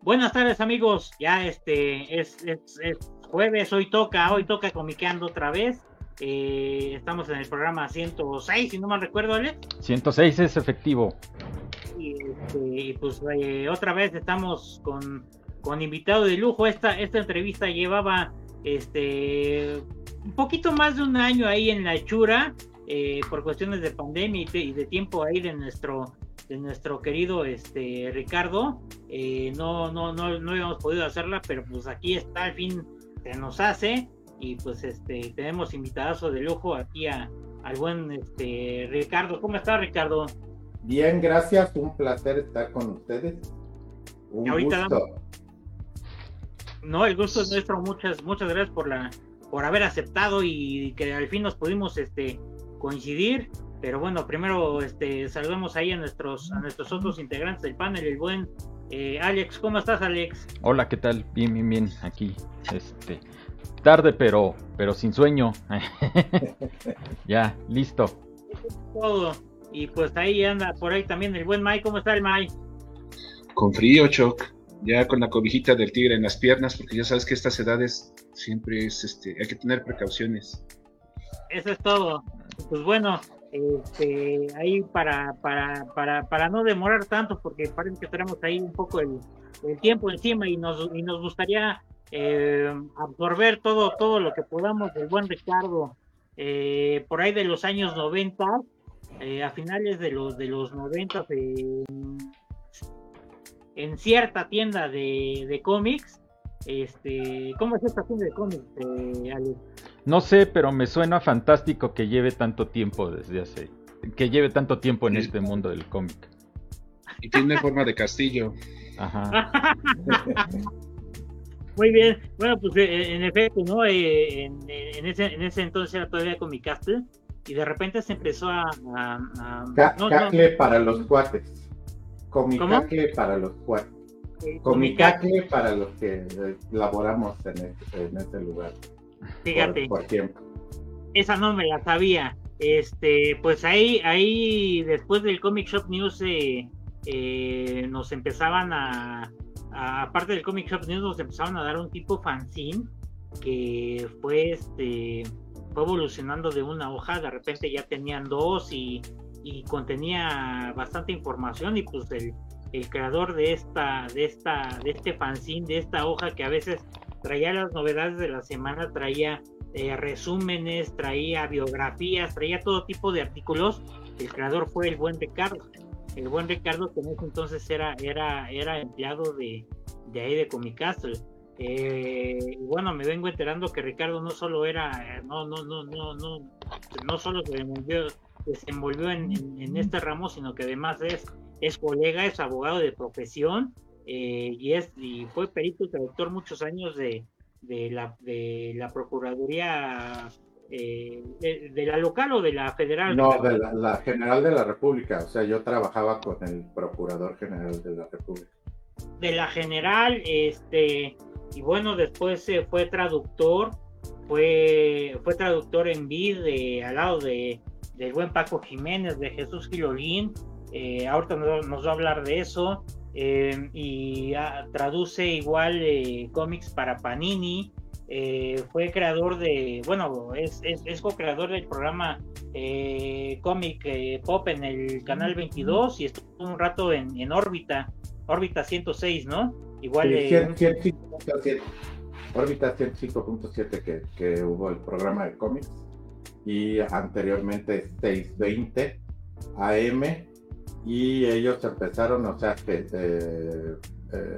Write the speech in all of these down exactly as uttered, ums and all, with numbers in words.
Buenas tardes, amigos. Ya este es, es, es jueves, hoy toca, hoy toca comiqueando otra vez. Eh, estamos en el programa ciento seis, si no mal recuerdo, ¿Ale? ciento seis es efectivo. Y, este, y pues eh, otra vez estamos con, con invitado de lujo. Esta, esta entrevista llevaba este un poquito más de un año ahí en la hechura, eh, por cuestiones de pandemia y de, y de tiempo ahí de nuestro de nuestro querido este Ricardo. Eh, no, no, no, no habíamos podido hacerla, pero pues aquí está, al fin se nos hace. Y pues este tenemos invitadazo de lujo aquí a, al buen este Ricardo. ¿Cómo está, Ricardo? Bien, gracias, un placer estar con ustedes. Un Ahorita gusto. Damos... No, el gusto es nuestro. Muchas, muchas gracias por la, por haber aceptado y que al fin nos pudimos este coincidir. Pero bueno, primero este saludamos ahí a nuestros, a nuestros otros integrantes del panel, el buen eh, Alex. ¿Cómo estás, Alex? Hola, ¿qué tal? Bien, bien, bien, aquí. Este, tarde, pero, pero sin sueño. Ya, listo. Todo. Y pues ahí anda por ahí también el buen Mike. ¿Cómo está el Mike? Con frío, Choc, ya con la cobijita del tigre en las piernas, porque ya sabes que estas edades siempre es, este, hay que tener precauciones. Eso es todo. Pues bueno, este, ahí para, para, para, para no demorar tanto, porque parece que tenemos ahí un poco el, el tiempo encima y nos, y nos gustaría eh, absorber todo, todo lo que podamos del buen Ricardo, eh, por ahí de los años noventa. Eh, a finales de los de los noventa, eh, en cierta tienda de, de cómics. Este, ¿cómo es esta tienda de cómics, eh, Alex? No sé, pero me suena fantástico que lleve tanto tiempo desde hace, que lleve tanto tiempo en sí. Este mundo del cómic. Y tiene forma de castillo. Ajá. Muy bien. Bueno, pues eh, en efecto, ¿no? Eh, en, en ese en ese entonces era todavía Comicastle. Y de repente se empezó a... a, a Ca- no, cacle no. para los cuates. Comicacle para los cuates. Eh, Comicacle para los que eh, laboramos en este, en este lugar. Fíjate. Por, por tiempo. Esa no me la sabía. Este, pues ahí, ahí después del Comic Shop News eh, eh, nos empezaban a, a... Aparte del Comic Shop News nos empezaban a dar un tipo fanzine que fue este... fue evolucionando de una hoja, de repente ya tenían dos y, y contenía bastante información. Y pues el, el creador de esta, de esta, de este fanzine, de esta hoja que a veces traía las novedades de la semana, traía eh, resúmenes, traía biografías, traía todo tipo de artículos. El creador fue el buen Ricardo, el buen Ricardo que en ese entonces era, era, era empleado de, de ahí de Comicastle. Eh, bueno, me vengo enterando que Ricardo no solo era, no, no, no, no, no, no solo se desenvolvió, se envolvió en, en, en este ramo, sino que además es, es colega, es abogado de profesión, eh, y es, y fue perito traductor muchos años de, de la, de la Procuraduría, eh, de, de la local o de la federal. No, de la, la General de la República. O sea, yo trabajaba con el Procurador General de la República. De la General, este. Y bueno, después eh, fue traductor, fue, fue traductor en vid de, al lado de, del buen Paco Jiménez, de Jesús Gilolín. Eh, ahorita nos, nos va a hablar de eso. Eh, y ah, traduce igual eh, cómics para Panini. Eh, fue creador de, bueno, es, es, es co-creador del programa eh, Comic eh, Pop en el Canal veintidós y estuvo un rato en, en órbita, órbita ciento seis, ¿no? Igual sí, eh, cien, cien cinco punto siete, órbita ciento cinco punto siete que, que hubo el programa de cómics, y anteriormente seiscientos veinte A M, y ellos empezaron, o sea que eh, eh,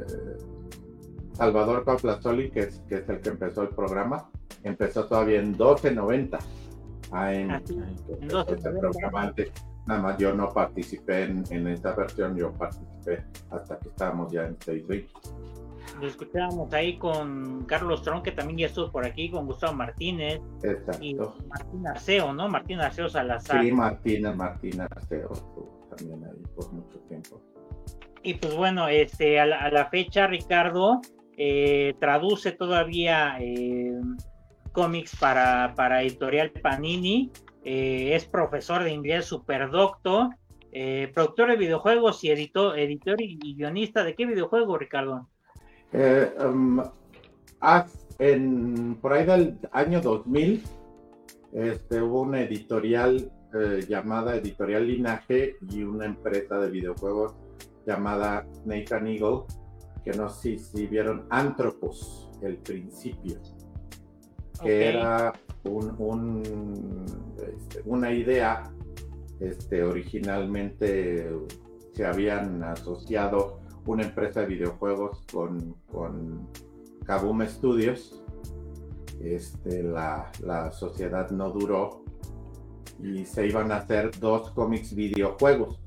Salvador Paplazoli, que es, que es el que empezó el programa, empezó todavía en doce noventa A M. Así, en doce noventa antes. Nada más yo no participé en, en esa versión, yo participé hasta que estábamos ya en seiscientos veinte. Lo escuchábamos ahí con Carlos Tron, que también ya estuvo por aquí, con Gustavo Martínez. Exacto. Y Martín Arceo, ¿no? Martín Arceo Salazar. Sí, Martín, Martín Arceo estuvo también ahí por mucho tiempo. Y pues bueno, este, a la, a la fecha, Ricardo eh, traduce todavía eh, cómics para, para Editorial Panini. Eh, es profesor de inglés superdocto, eh, productor de videojuegos y editor, editor y, y guionista. ¿De qué videojuego, Ricardo? Eh, um, en, por ahí del año dos mil, este, hubo una editorial eh, llamada Editorial Linaje y una empresa de videojuegos llamada Snake and Eagle, que no sé si vieron Anthropos, El Principio, que okay. era un, un, este, una idea, este, originalmente se habían asociado una empresa de videojuegos con, con Kaboom Studios. Este, la, la sociedad no duró y se iban a hacer dos cómics videojuegos.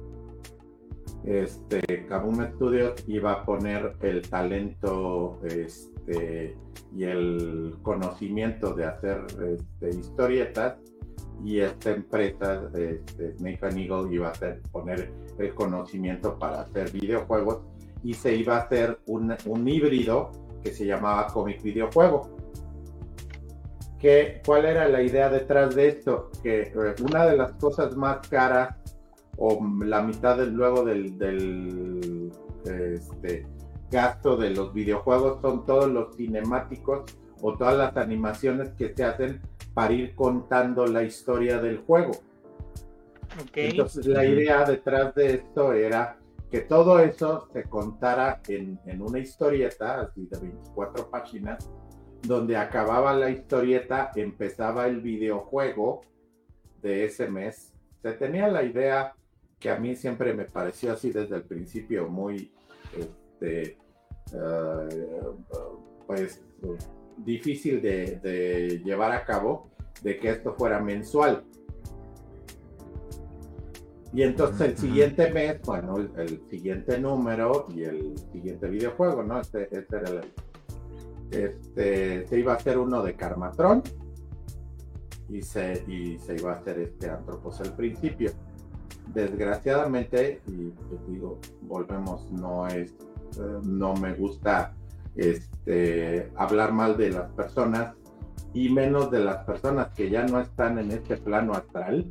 Este, Kaboom Studios iba a poner el talento este, y el conocimiento de hacer este, historietas, y esta empresa, este, Snake and Eagle, iba a hacer, poner el conocimiento para hacer videojuegos, y se iba a hacer un, un híbrido que se llamaba cómic videojuego. ¿Qué, ¿Cuál era la idea detrás de esto? Que eh, una de las cosas más caras, o la mitad del, luego del, del este, gasto de los videojuegos, son todos los cinemáticos o todas las animaciones que se hacen para ir contando la historia del juego. Okay. Entonces la idea detrás de esto era que todo eso se contara en, en una historieta así de veinticuatro páginas, donde acababa la historieta, empezaba el videojuego de ese mes. Se tenía la idea, que a mí siempre me pareció así desde el principio muy este, uh, pues difícil de, de llevar a cabo, de que esto fuera mensual. Y entonces el siguiente mes, bueno, el, el siguiente número y el siguiente videojuego, ¿no? Este, este era el, este, se iba a hacer uno de Karmatron y se, y se iba a hacer este Anthropos al principio. Desgraciadamente, y pues digo, volvemos, no es, eh, no me gusta este, hablar mal de las personas, y menos de las personas que ya no están en este plano astral,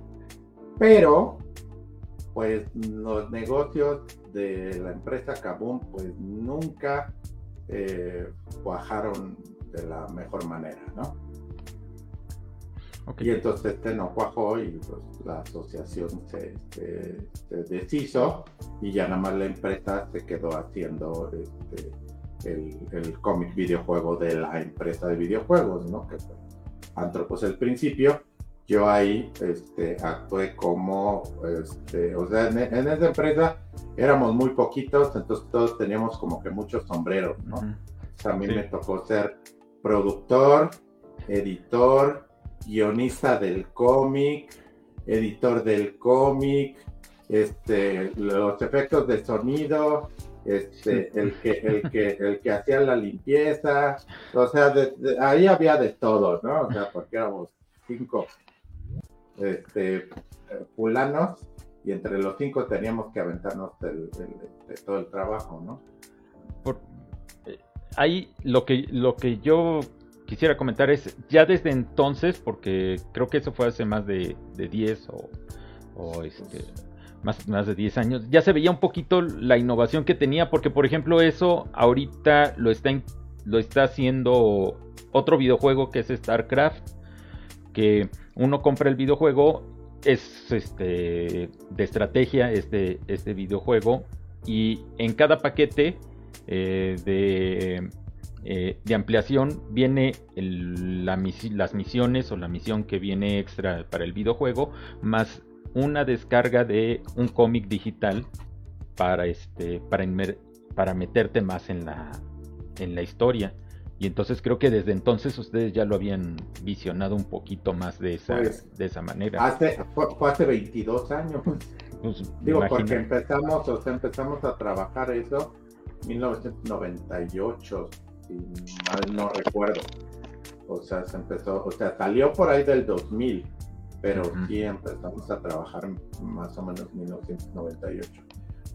pero pues los negocios de la empresa Kaboom pues nunca eh, cuajaron de la mejor manera, ¿no? Okay. Y entonces este no cuajó y pues la asociación se, se, se deshizo, y ya nada más la empresa se quedó haciendo este, el, el cómic videojuego de la empresa de videojuegos, ¿no? Que fue Anthropos el Principio. Yo ahí este, actué como, este, o sea, en, en esa empresa éramos muy poquitos, entonces todos teníamos como que muchos sombreros, ¿no? Uh-huh. O sea, a mí sí. me tocó ser productor, editor, guionista del cómic, editor del cómic, este, los efectos de sonido, este, sí. el que, el que, el que hacía la limpieza, o sea, de, de, ahí había de todo, ¿no? O sea, porque éramos cinco este, fulanos, y entre los cinco teníamos que aventarnos el, el, el, todo el trabajo, ¿no? Por, eh, ahí lo que, lo que yo quisiera comentar es, ya desde entonces, porque creo que eso fue hace más de, de diez o, o este, más, más de diez años, ya se veía un poquito la innovación que tenía, porque por ejemplo eso ahorita lo está, lo está haciendo otro videojuego que es StarCraft, que uno compra el videojuego, es este de estrategia este, este videojuego, y en cada paquete eh, de... Eh, de ampliación viene el, la misi- las misiones o la misión que viene extra para el videojuego, más una descarga de un cómic digital para este para, inmer- para meterte más en la en la historia. Y entonces creo que desde entonces ustedes ya lo habían visionado un poquito más de esa, pues, de esa manera. Hace, fue, fue hace veintidós años. Pues, Digo, imagino. Porque empezamos, o sea, empezamos a trabajar eso en mil novecientos noventa y ocho. Si mal no recuerdo, o sea, se empezó, o sea, salió por ahí del dos mil, pero uh-huh. sí empezamos a trabajar más o menos en mil novecientos noventa y ocho,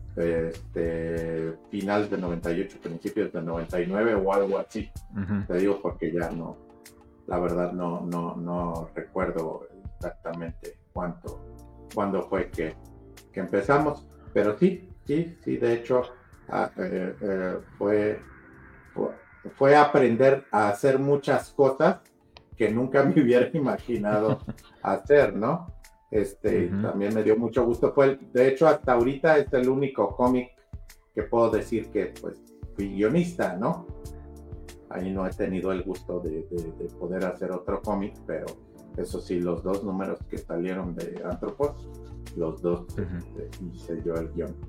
este, finales de noventa y ocho, principios de noventa y nueve o algo así. Uh-huh. Te digo porque ya no, la verdad no, no, no recuerdo exactamente cuánto, cuándo fue que, que empezamos, pero sí, sí, sí, de hecho, ah, eh, eh, fue fue, fue aprender a hacer muchas cosas que nunca me hubiera imaginado hacer, ¿no? Este, uh-huh. También me dio mucho gusto. Fue el, de hecho, hasta ahorita es el único cómic que puedo decir que, pues, fui guionista, ¿no? Ahí no he tenido el gusto de, de, de poder hacer otro cómic, pero eso sí, los dos números que salieron de Anthropos, los dos uh-huh. este, hice yo el guión.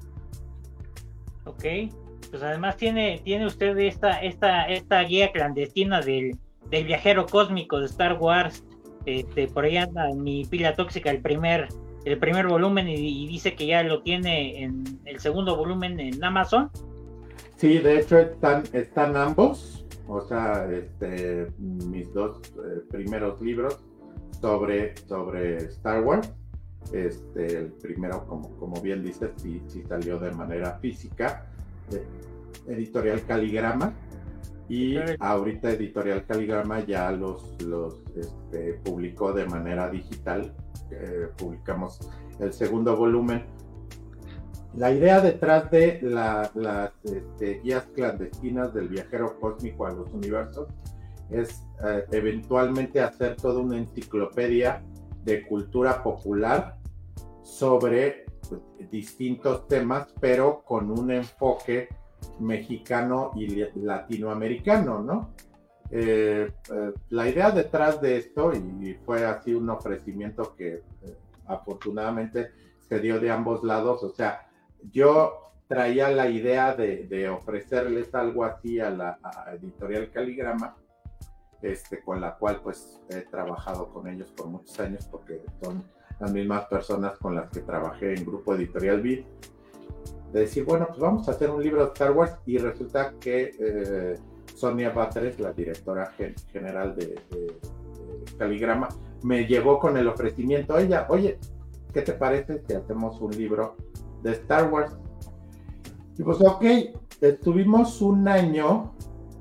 Ok, pues además tiene, tiene usted esta, esta, esta guía clandestina del, del viajero cósmico de Star Wars. Este, por ahí anda en mi pila tóxica el primer, el primer volumen y, y dice que ya lo tiene en el segundo volumen en Amazon. Sí, de hecho están, están ambos, o sea, este, mis dos eh, primeros libros sobre, sobre Star Wars. Este, el primero, como, como bien dices, sí, sí salió de manera física, de Editorial Caligrama, y ahorita Editorial Caligrama ya los, los este, publicó de manera digital. Eh, publicamos el segundo volumen. La idea detrás de la, las este, guías clandestinas del viajero cósmico a los universos es eh, eventualmente hacer toda una enciclopedia de cultura popular sobre pues, distintos temas, pero con un enfoque mexicano y latinoamericano, ¿no? Eh, eh, la idea detrás de esto, y fue así un ofrecimiento que eh, afortunadamente se dio de ambos lados, o sea, yo traía la idea de, de ofrecerles algo así a la a Editorial Caligrama, este, con la cual pues he trabajado con ellos por muchos años, porque son las mismas personas con las que trabajé en Grupo Editorial Vid, de decir, bueno, pues vamos a hacer un libro de Star Wars, y resulta que eh, Sonia Batres, la directora gen- general de, de, de Caligrama, me llevó con el ofrecimiento, ella, oye, ¿qué te parece si hacemos un libro de Star Wars? Y pues ok, estuvimos un año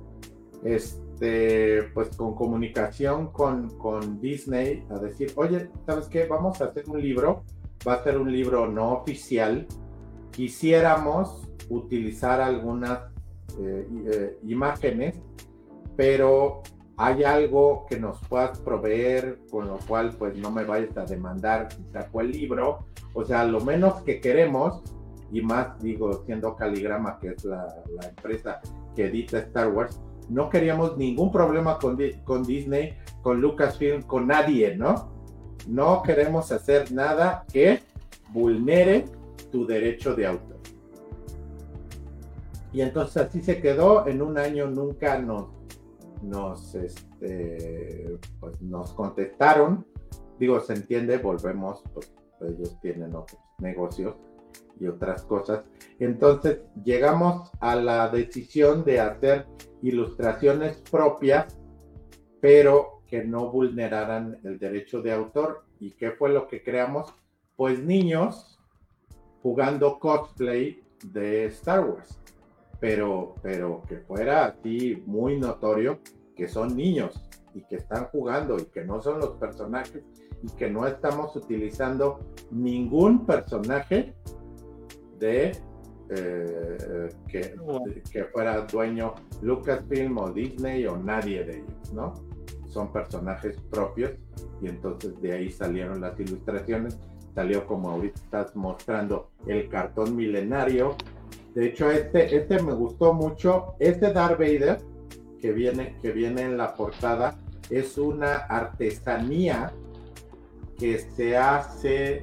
este, pues con comunicación con, con Disney a decir, oye, ¿sabes qué? Vamos a hacer un libro, va a ser un libro no oficial, quisiéramos utilizar algunas eh, eh, imágenes, pero hay algo que nos puedas proveer, con lo cual pues no me vayas a demandar si saco el libro. O sea, lo menos que queremos, y más digo, siendo Caligrama, que es la, la empresa que edita Star Wars, no queríamos ningún problema con, con Disney, con Lucasfilm, con nadie, ¿no? No queremos hacer nada que vulnere tu derecho de autor. Y entonces así se quedó. En un año nunca nos, nos, este, pues nos contestaron. Digo, se entiende, volvemos, pues ellos tienen otros negocios y otras cosas. Entonces llegamos a la decisión de hacer ilustraciones propias, pero que no vulneraran el derecho de autor. ¿Y qué fue lo que creamos? Pues niños jugando cosplay de Star Wars, pero, pero que fuera así muy notorio que son niños y que están jugando y que no son los personajes, y que no estamos utilizando ningún personaje de eh, que, que fuera dueño Lucasfilm o Disney o nadie de ellos, ¿no? Son personajes propios, y entonces de ahí salieron las ilustraciones. Salió, como ahorita estás mostrando, el cartón milenario. De hecho, este, este me gustó mucho. Este Darth Vader que viene, que viene en la portada es una artesanía que se hace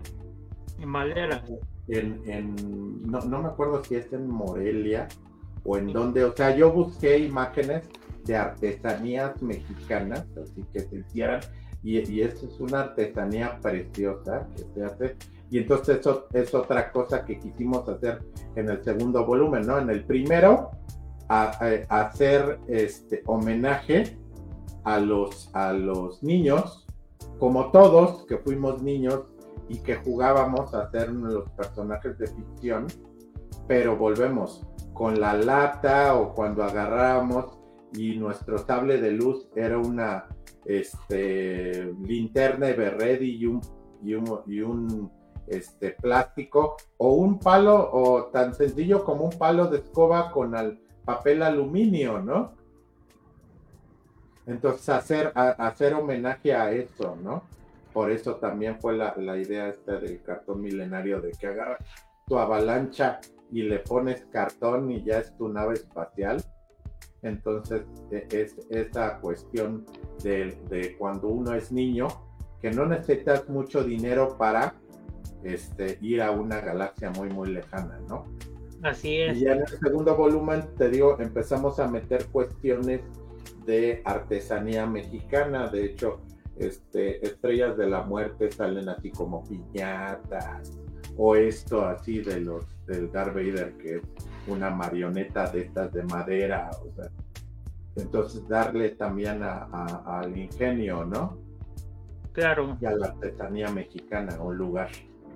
en madera. En, en, no, no me acuerdo si es en Morelia o en donde. O sea, yo busqué imágenes de artesanías mexicanas, así que se hicieran. Y, y esto es una artesanía preciosa que se hace, y entonces eso es otra cosa que quisimos hacer en el segundo volumen, ¿no? En el primero, a, a hacer este homenaje a los, a los niños, como todos que fuimos niños y que jugábamos a ser los personajes de ficción, pero volvemos con la lata, o cuando agarrábamos y nuestro sable de luz era una este linterna Everready y un y un, y un este plástico, o un palo, o tan sencillo como un palo de escoba con al, papel aluminio, ¿no? Entonces hacer, a, hacer homenaje a eso, ¿no? Por eso también fue la, la idea esta del cartón milenario, de que agarras tu avalancha y le pones cartón y ya es tu nave espacial. Entonces es esa cuestión de, de cuando uno es niño, que no necesitas mucho dinero para este, ir a una galaxia muy muy lejana, ¿no? Así es. Y ya en el segundo volumen, te digo, empezamos a meter cuestiones de artesanía mexicana. De hecho, este, Estrellas de la Muerte salen así como piñatas, o esto así de los del Darth Vader, que es una marioneta de estas de madera, o sea, entonces darle también a, a, al ingenio, ¿no? Claro. Y a la artesanía mexicana un lugar.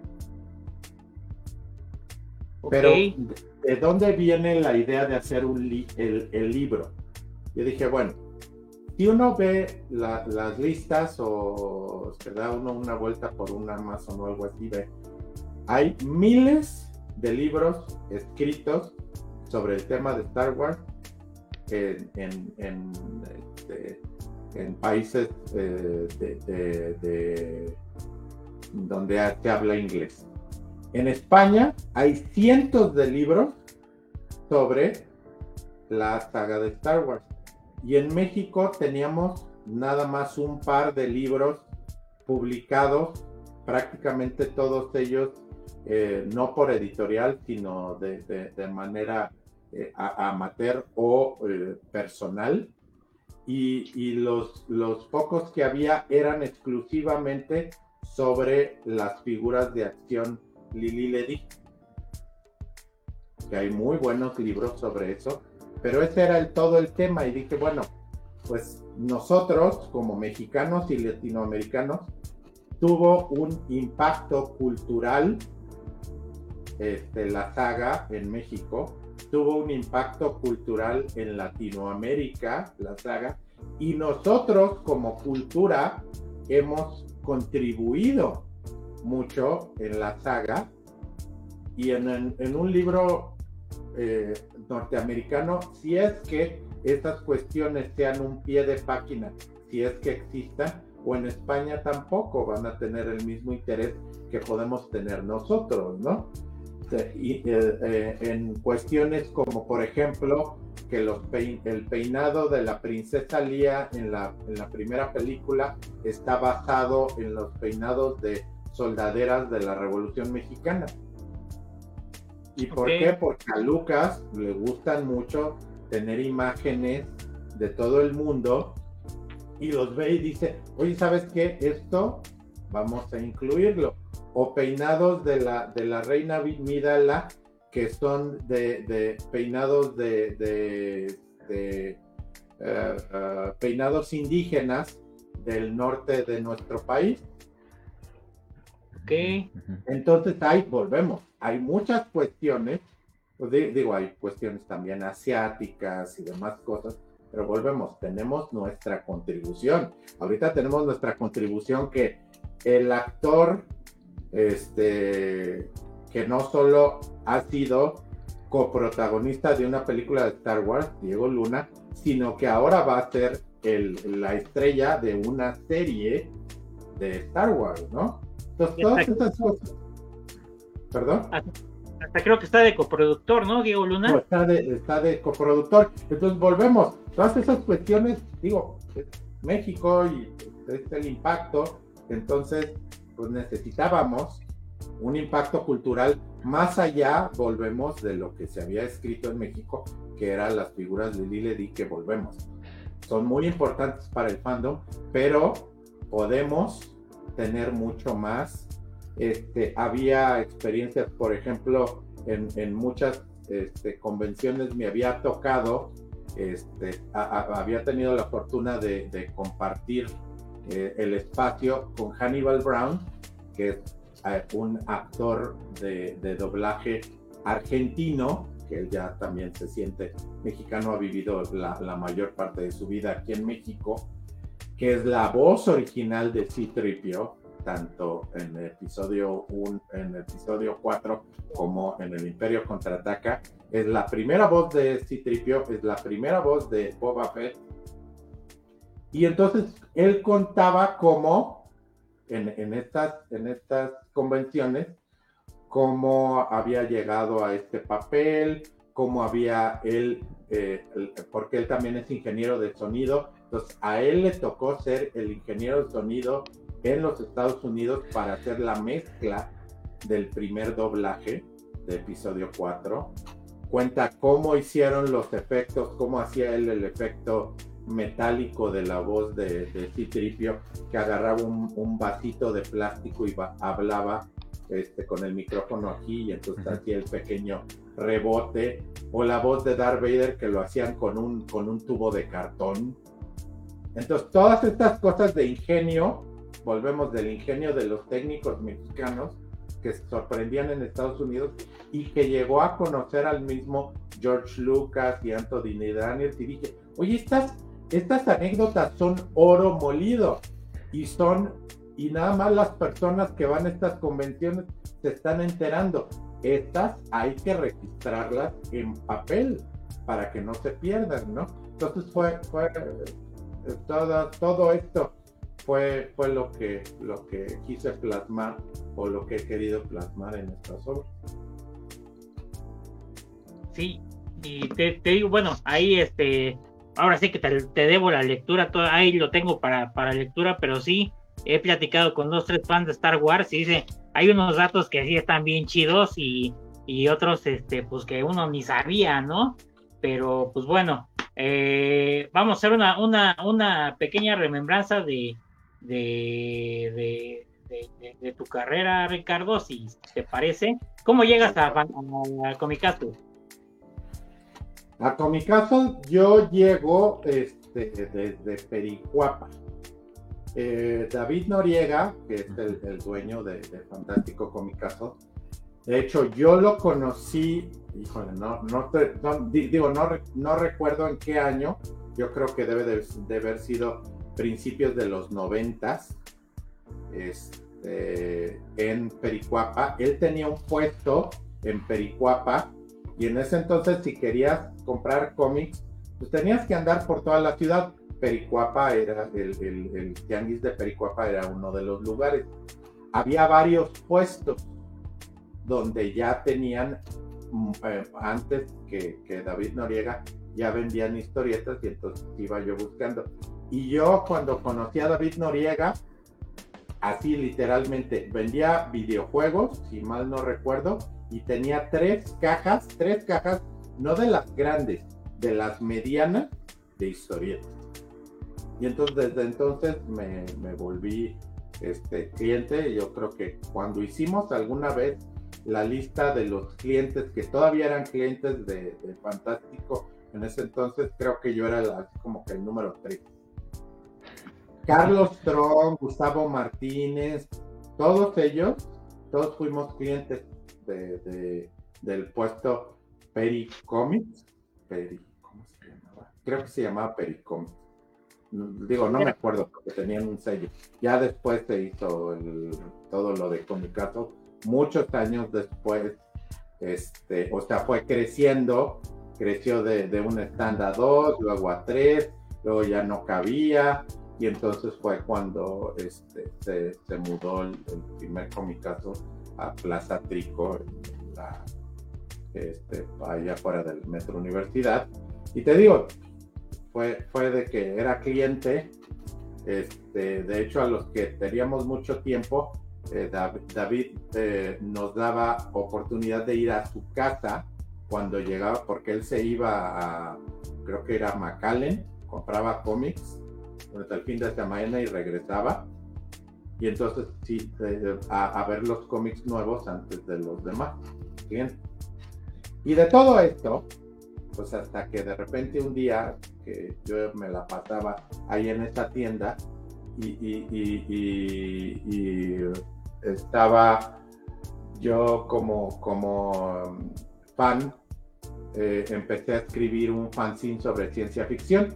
Okay. Pero, ¿de dónde viene la idea de hacer un li el, el libro? Yo dije, bueno, si uno ve la, las listas o se da uno una vuelta por un Amazon o algo así, ve, hay miles de libros escritos sobre el tema de Star Wars en, en, en, este, en países eh, de, de, de, donde se habla inglés. En España hay cientos de libros sobre la saga de Star Wars. Y en México teníamos nada más un par de libros publicados, prácticamente todos ellos eh, no por editorial, sino de, de, de manera eh, a, amateur o eh, personal. Y, y los, los pocos que había eran exclusivamente sobre las figuras de acción Lili Ledy, que hay muy buenos libros sobre eso, pero ese era el, todo el tema, y dije, bueno, pues nosotros como mexicanos y latinoamericanos tuvo un impacto cultural este, la saga en México, tuvo un impacto cultural en Latinoamérica la saga, y nosotros como cultura hemos contribuido mucho en la saga, y en, en, en un libro eh, norteamericano, si es que estas cuestiones sean un pie de página, si es que existan, o en España tampoco van a tener el mismo interés que podemos tener nosotros, ¿no? Y, eh, eh, en cuestiones como, por ejemplo, que los pein el peinado de la princesa Lía en la, en la primera película está basado en los peinados de soldaderas de la Revolución Mexicana. ¿Y por okay. qué? Porque a Lucas le gustan mucho tener imágenes de todo el mundo, y los ve y dice, oye, ¿sabes qué? Esto vamos a incluirlo. O peinados de la, de la reina Amidala, que son de, de peinados de, de, de uh, uh, peinados indígenas del norte de nuestro país. Okay. Entonces ahí volvemos, hay muchas cuestiones, pues digo, hay cuestiones también asiáticas y demás cosas, pero volvemos, tenemos nuestra contribución. Ahorita tenemos nuestra contribución, que el actor este, que no solo ha sido coprotagonista de una película de Star Wars, Diego Luna, sino que ahora va a ser el, la estrella de una serie de Star Wars, ¿no? Entonces, todas estas cosas. ¿Perdón? Hasta, hasta creo que está de coproductor, ¿no, Diego Luna? No, está de, está de coproductor. Entonces, volvemos. Todas esas cuestiones, digo, México y es el impacto. Entonces, pues necesitábamos un impacto cultural más allá, volvemos, de lo que se había escrito en México, que eran las figuras de Lili Ledy, que volvemos. Son muy importantes para el fandom, pero podemos tener mucho más. Este, había experiencias, por ejemplo, en, en muchas este, convenciones me había tocado, este, a, a, había tenido la fortuna de, de compartir eh, el espacio con Hannibal Brown, que es eh, un actor de, de doblaje argentino, que él ya también se siente mexicano, ha vivido la, la mayor parte de su vida aquí en México, que es la voz original de C tres P O, tanto en el episodio uno, en el episodio cuatro como en el Imperio Contraataca, es la primera voz de C-tres P O, es la primera voz de Boba Fett. Y entonces él contaba cómo en, en, estas, en estas convenciones, cómo había llegado a este papel, cómo había él, eh, porque él también es ingeniero de sonido, entonces a él le tocó ser el ingeniero de sonido en los Estados Unidos para hacer la mezcla del primer doblaje de episodio cuatro. Cuenta cómo hicieron los efectos, cómo hacía él el efecto metálico de la voz de, de C tres P O, que agarraba un, un vasito de plástico y va, hablaba este, con el micrófono aquí, y entonces uh-huh. hacía el pequeño rebote, o la voz de Darth Vader que lo hacían con un, con un tubo de cartón. Entonces todas estas cosas de ingenio, volvemos del ingenio de los técnicos mexicanos que se sorprendían en Estados Unidos y que llegó a conocer al mismo George Lucas y Anthony Daniels, y dije, oye, estas, estas anécdotas son oro molido, y son, y nada más las personas que van a estas convenciones se están enterando. Estas hay que registrarlas en papel para que no se pierdan, ¿no? Entonces fue, fue todo, todo esto fue, fue lo que, lo que quise plasmar, o lo que he querido plasmar en estas obras. Sí, y te, te digo, bueno, ahí este, ahora sí que te, te debo la lectura, todo, ahí lo tengo para, para lectura, pero sí, he platicado con dos, tres fans de Star Wars y dice, hay unos datos que sí están bien chidos y, y otros, este, pues que uno ni sabía, ¿no? Pero, pues bueno, eh, vamos a hacer una, una, una pequeña remembranza de, de, de, de, de, de tu carrera, Ricardo, si te parece. ¿Cómo llegas a, a, a Comicastro? A Comicastro yo llego este, desde Pericuapa. Eh, David Noriega, que es el, el dueño de, de Fantástico Comicastro, de hecho yo lo conocí, híjole, no, no, no digo, no, no recuerdo en qué año, yo creo que debe de, de haber sido principios de los noventas, este, en Pericuapa. Él tenía un puesto en Pericuapa, y en ese entonces si querías comprar cómics, pues tenías que andar por toda la ciudad. Pericuapa era, el, el, el tianguis de Pericuapa era uno de los lugares. Había varios puestos donde ya tenían, eh, antes que, que David Noriega, ya vendían historietas, y entonces iba yo buscando. Y yo cuando conocí a David Noriega, así literalmente, vendía videojuegos, si mal no recuerdo, y tenía tres cajas, tres cajas, no de las grandes, de las medianas, de historietas. Y entonces desde entonces me, me volví este, cliente. Yo creo que cuando hicimos alguna vez la lista de los clientes que todavía eran clientes de, de Fantástico, en ese entonces creo que yo era así como que el número tres. Carlos Tron, Gustavo Martínez, todos ellos, todos fuimos clientes de, de, del puesto Peri Comics. Peri, ¿cómo se llamaba? Creo que se llamaba Peri Comics. Digo, no me acuerdo porque tenían un sello. Ya después se hizo el, todo lo de Comicastro, muchos años después, este, o sea, fue creciendo, creció de, de un stand a dos, luego a tres, luego ya no cabía, y entonces fue cuando este, se, se mudó el, el primer Comicastro a Plaza Trico, en la, este, allá fuera del Metro Universidad. Y te digo, Fue, fue de que era cliente, este, de hecho a los que teníamos mucho tiempo, eh, David, David eh, nos daba oportunidad de ir a su casa cuando llegaba, porque él se iba a, creo que era McAllen, compraba cómics durante el fin de semana y regresaba, y entonces sí, eh, a, a ver los cómics nuevos antes de los demás clientes. Y de todo esto, pues hasta que de repente un día que yo me la pasaba ahí en esta tienda y, y, y, y, y estaba yo como, como fan, eh, empecé a escribir un fanzine sobre ciencia ficción.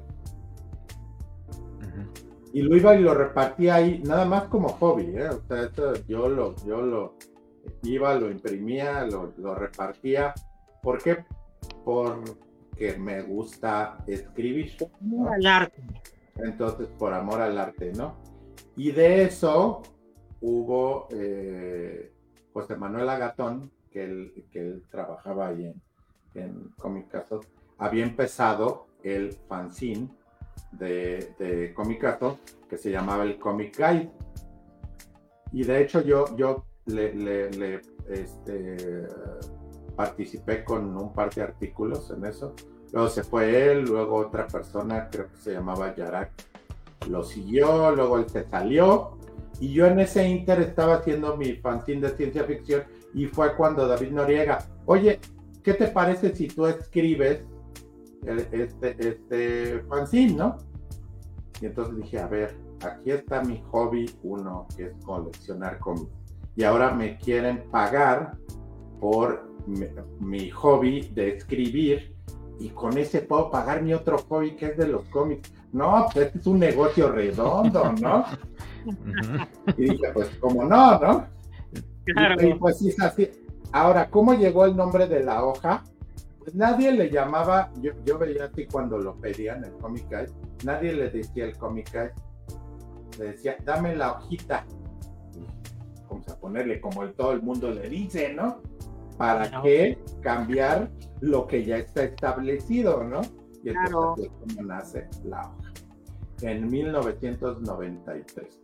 Uh-huh. Y lo iba y lo repartía ahí, nada más como hobby, ¿eh? O sea, esto yo lo, yo lo iba, lo imprimía, lo, lo repartía. ¿Por qué? porque me gusta escribir, ¿no? Al arte. Entonces, por amor al arte, ¿no? Y de eso hubo eh, José Manuel Agatón, que él, que él trabajaba ahí en, en Comic Castle, había empezado el fanzine de, de Comic Castle, que se llamaba el Comic Guide. Y de hecho yo, yo le, le, le este, participé con un par de artículos en eso. Luego se fue él, luego otra persona, creo que se llamaba Yarak, lo siguió, luego él se salió. Y yo en ese inter estaba haciendo mi fanzine de ciencia ficción y fue cuando David Noriega, oye, ¿qué te parece si tú escribes este, este fanzine, no? Y entonces dije, a ver, aquí está mi hobby uno, que es coleccionar cómics. Y ahora me quieren pagar por mi, mi hobby de escribir y con ese puedo pagar mi otro hobby que es de los cómics. No, pues este es un negocio redondo, ¿no? Y dije, pues, ¿cómo no, no? Claro. Y, y pues sí es así. Ahora, ¿cómo llegó el nombre de la hoja? Pues nadie le llamaba, yo, yo veía así cuando lo pedían el Comic Guide, nadie le decía el Comic Guide, le decía, dame la hojita. Vamos a ponerle como el, todo el mundo le dice, ¿no? ¿Para no. qué cambiar lo que ya está establecido, ¿no? Y entonces Claro. es como nace la hoja. En mil novecientos noventa y tres.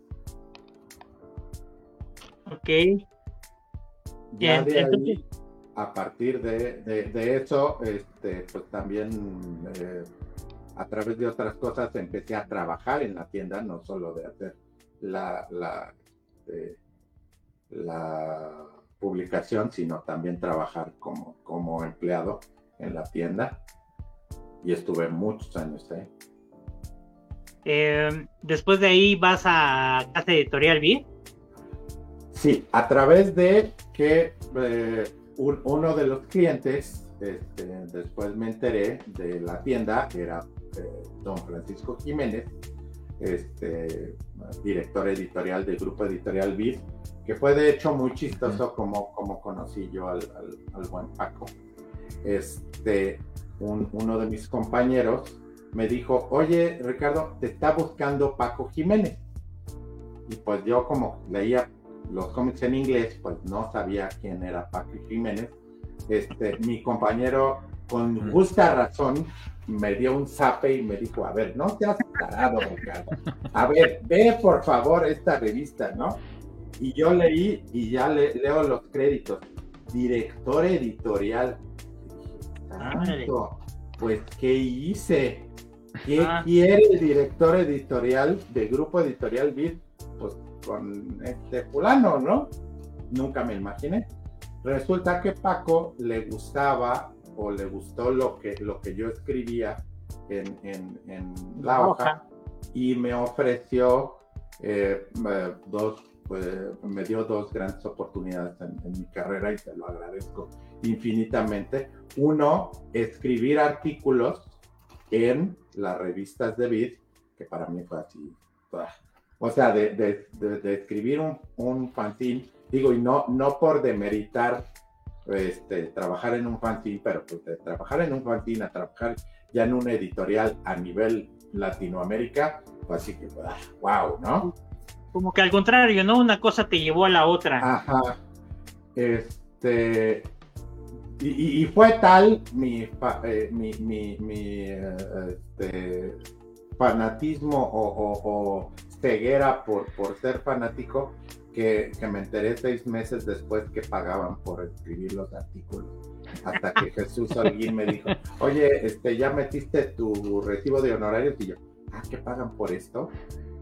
Ok. Ya de Entonces, ahí, a partir de, de, de eso, este, pues también eh, a través de otras cosas empecé a trabajar en la tienda, no solo de hacer la, la, eh, la publicación, sino también trabajar como, como empleado en la tienda. Y estuve muchos años ahí. eh, después de ahí vas a Casa Editorial Vid. Sí, a través de que eh, un, uno de los clientes, este, después me enteré de la tienda, era eh, don Francisco Jiménez, este, director editorial del grupo editorial Vid, que fue de hecho muy chistoso como, como conocí yo al, al, al buen Paco. Este, un, uno de mis compañeros me dijo, oye Ricardo, te está buscando Paco Jiménez. Y pues yo como leía los cómics en inglés, pues no sabía quién era Paco Jiménez. Este, mi compañero, con justa razón, me dio un zape y me dijo, a ver, no seas tarado, Ricardo. A ver, ve por favor esta revista, ¿no? Y yo leí y ya le, leo los créditos. Director editorial. Tanto, pues, ¿qué hice? ¿Qué ah. quiere el director editorial de Grupo Editorial Vid? Pues con este fulano, ¿no? Nunca me imaginé. Resulta que Paco le gustaba o le gustó lo que, lo que yo escribía en, en, en la hoja y me ofreció eh, dos, pues, me dio dos grandes oportunidades en, en mi carrera y te lo agradezco infinitamente. Uno, escribir artículos en las revistas de Vid, que para mí fue así, o sea, de, de, de, de escribir un, un fanzine, digo, y no, no por demeritar este, trabajar en un fanzine, pero pues de trabajar en un fanzine a trabajar ya en una editorial a nivel Latinoamérica, pues así que, wow, ¿no? Como que al contrario, ¿no? Una cosa te llevó a la otra. Ajá. Este... Y, y fue tal mi, eh, mi, mi, mi eh, este, fanatismo o, o, o ceguera por, por ser fanático que, que me enteré seis meses después que pagaban por escribir los artículos. Hasta que Jesús Holguín me dijo, oye, este, ¿ya metiste tu recibo de honorarios? Y yo, ¿ah, qué pagan por esto?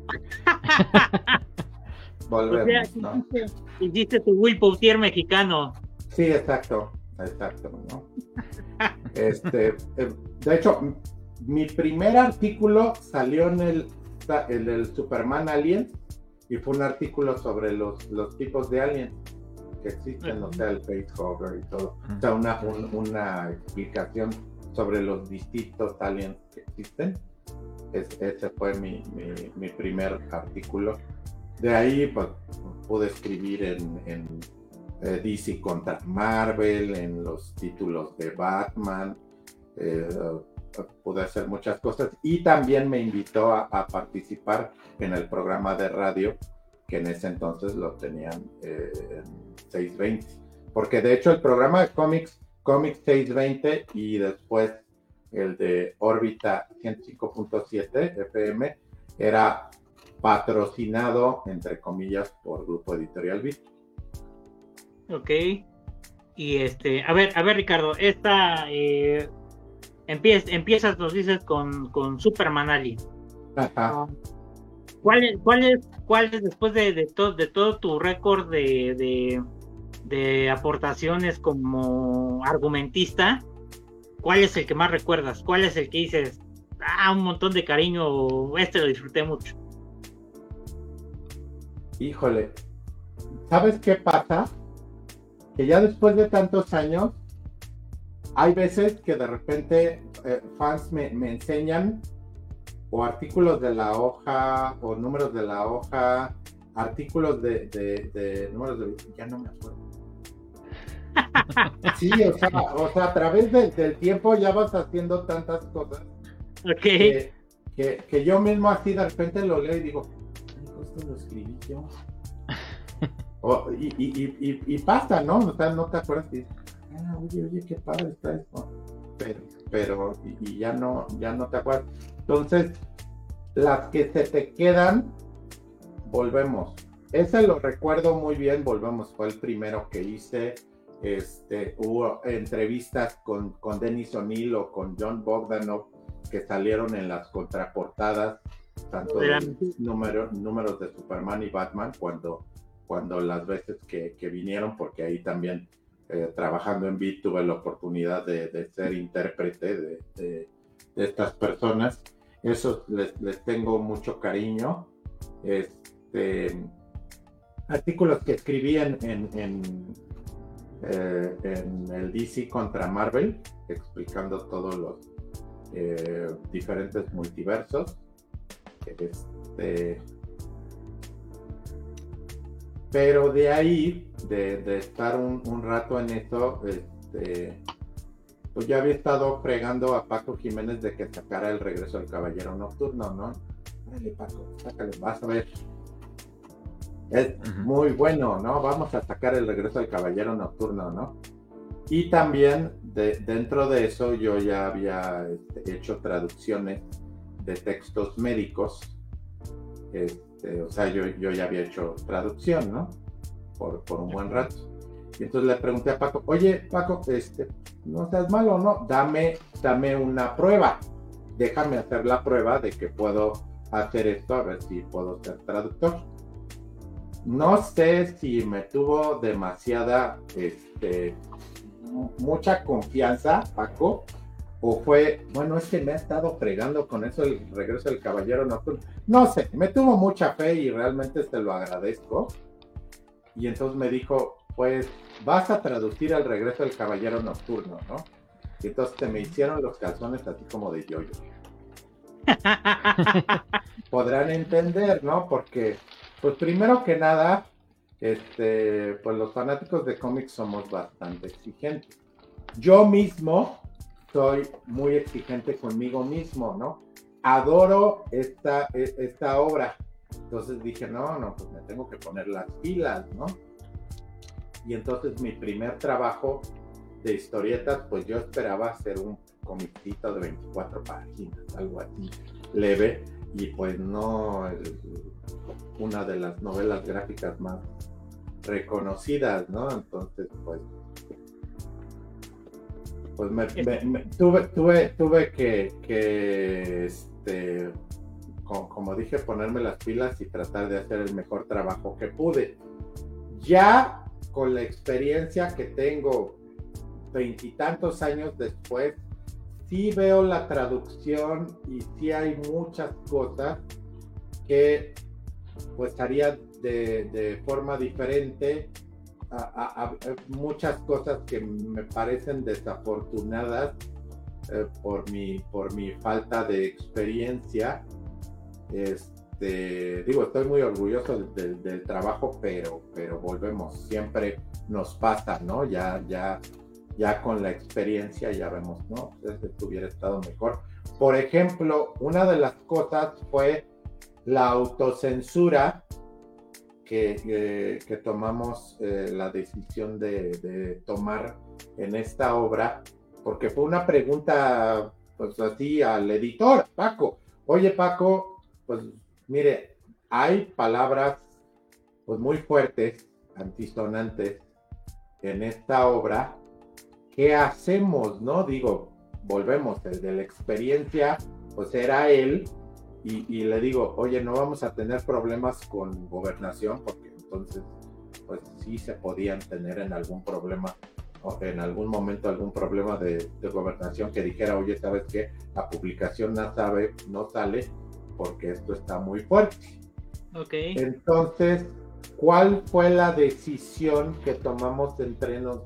Volvemos, o sea, ¿no? Hiciste, hiciste tu Will Poutier mexicano. Sí, exacto. Exacto, ¿no? Este, de hecho, mi primer artículo salió en el, en el Superman Alien y fue un artículo sobre los, los tipos de aliens que existen, o sea, el facehugger y todo. O sea, una, un, una explicación sobre los distintos aliens que existen. Es, ese fue mi, mi, mi primer artículo. De ahí, pues, pude escribir en... en D C contra Marvel, en los títulos de Batman, eh, pude hacer muchas cosas, y también me invitó a, a participar en el programa de radio, que en ese entonces lo tenían eh, en seiscientos veinte, porque de hecho el programa de cómics, Comics seiscientos veinte, y después el de órbita ciento cinco punto siete F M, era patrocinado, entre comillas, por Grupo Editorial Beat. Ok. Y este, a ver, a ver, Ricardo, esta eh, empiezas, empiezas, nos dices, con, con Superman Alien. Ajá. ¿Cuál es, cuál es, cuál es después de, de, to, de todo tu récord de, de, de aportaciones como argumentista? ¿Cuál es el que más recuerdas? ¿Cuál es el que dices, ah, un montón de cariño, este lo disfruté mucho? Híjole, ¿sabes qué pasa? Que ya después de tantos años, hay veces que de repente eh, fans me, me enseñan o artículos de la hoja, o números de la hoja, artículos de, de, de números de... ya no me acuerdo. Sí, o sea, o sea a través de, del tiempo ya vas haciendo tantas cosas. Ok. Que, que, que yo mismo así de repente lo leo y digo, esto lo escribí yo. O, y, y, y, y pasa, ¿no? O sea, no te acuerdas y dices, ah, oye, oye, qué padre está esto. Pero, pero, y, y ya no, ya no te acuerdas. Entonces, las que se te quedan, volvemos. Ese lo recuerdo muy bien, volvemos, fue el primero que hice. Este, hubo entrevistas con, con Dennis O'Neil o con John Bogdanov que salieron en las contraportadas, tanto de número, números de Superman y Batman, cuando, cuando las veces que, que vinieron, porque ahí también eh, trabajando en Beat tuve la oportunidad de, de ser intérprete de, de, de estas personas. Eso les, les tengo mucho cariño. Este, artículos que escribí en, en, en, eh, en el D C contra Marvel, explicando todos los eh, diferentes multiversos. Este, pero de ahí, de, de estar un, un rato en eso, este, pues ya había estado fregando a Paco Jiménez de que sacara El Regreso del Caballero Nocturno, ¿no? Dale, Paco, sácale, vas a ver. Es uh-huh. muy bueno, ¿no? Vamos a sacar El Regreso del Caballero Nocturno, ¿no? Y también de, dentro de eso yo ya había este, hecho traducciones de textos médicos. Este, o sea, yo, yo ya había hecho traducción, ¿no? Por, por un buen rato. Y entonces le pregunté a Paco, oye, Paco, este, no seas malo, ¿no? Dame, dame una prueba. Déjame hacer la prueba de que puedo hacer esto, a ver si puedo ser traductor. No sé si me tuvo demasiada, este, mucha confianza, Paco, o fue, bueno, es que me ha estado fregando con eso El Regreso del Caballero Nocturno. No sé, me tuvo mucha fe y realmente te lo agradezco. Y entonces me dijo, pues vas a traducir El Regreso del Caballero Nocturno, ¿no? Y entonces te me hicieron los calzones así como de yo-yo. Podrán entender, ¿no? Porque, pues primero que nada, este, pues los fanáticos de cómics somos bastante exigentes. Yo mismo soy muy exigente conmigo mismo, ¿no? Adoro esta, esta obra. Entonces dije, no, no, pues me tengo que poner las pilas, ¿no? Y entonces mi primer trabajo de historietas, pues yo esperaba hacer un comicito de veinticuatro páginas, algo así, leve, y pues no el, una de las novelas gráficas más reconocidas, ¿no? Entonces, pues, pues me, me, me tuve, tuve, tuve que, que este, como, como dije, ponerme las pilas y tratar de hacer el mejor trabajo que pude. Ya con la experiencia que tengo veintitantos años después, sí veo la traducción y sí hay muchas cosas que pues haría de, de forma diferente, a, a, a muchas cosas que me parecen desafortunadas eh, por mi, por mi falta de experiencia. Este, digo, estoy muy orgulloso del, del, del trabajo, pero, pero volvemos, siempre nos pasa, ¿no? Ya, ya ya con la experiencia ya vemos, ¿no? Este hubiera estado mejor. Por ejemplo, una de las cosas fue la autocensura que, eh, que tomamos eh, la decisión de, de tomar en esta obra, porque fue una pregunta, pues así, al editor, Paco. Oye, Paco, pues mire, hay palabras pues muy fuertes, antisonantes, en esta obra. ¿Qué hacemos, no? Digo, volvemos, el de la experiencia, pues era él, y, y le digo, oye, no vamos a tener problemas con gobernación, porque entonces, pues sí se podían tener en algún problema, o en algún momento algún problema de, de gobernación que dijera, oye, ¿sabes qué? La publicación no sabe, no sale, porque esto está muy fuerte. Ok. Entonces, ¿cuál fue la decisión que tomamos entre nos,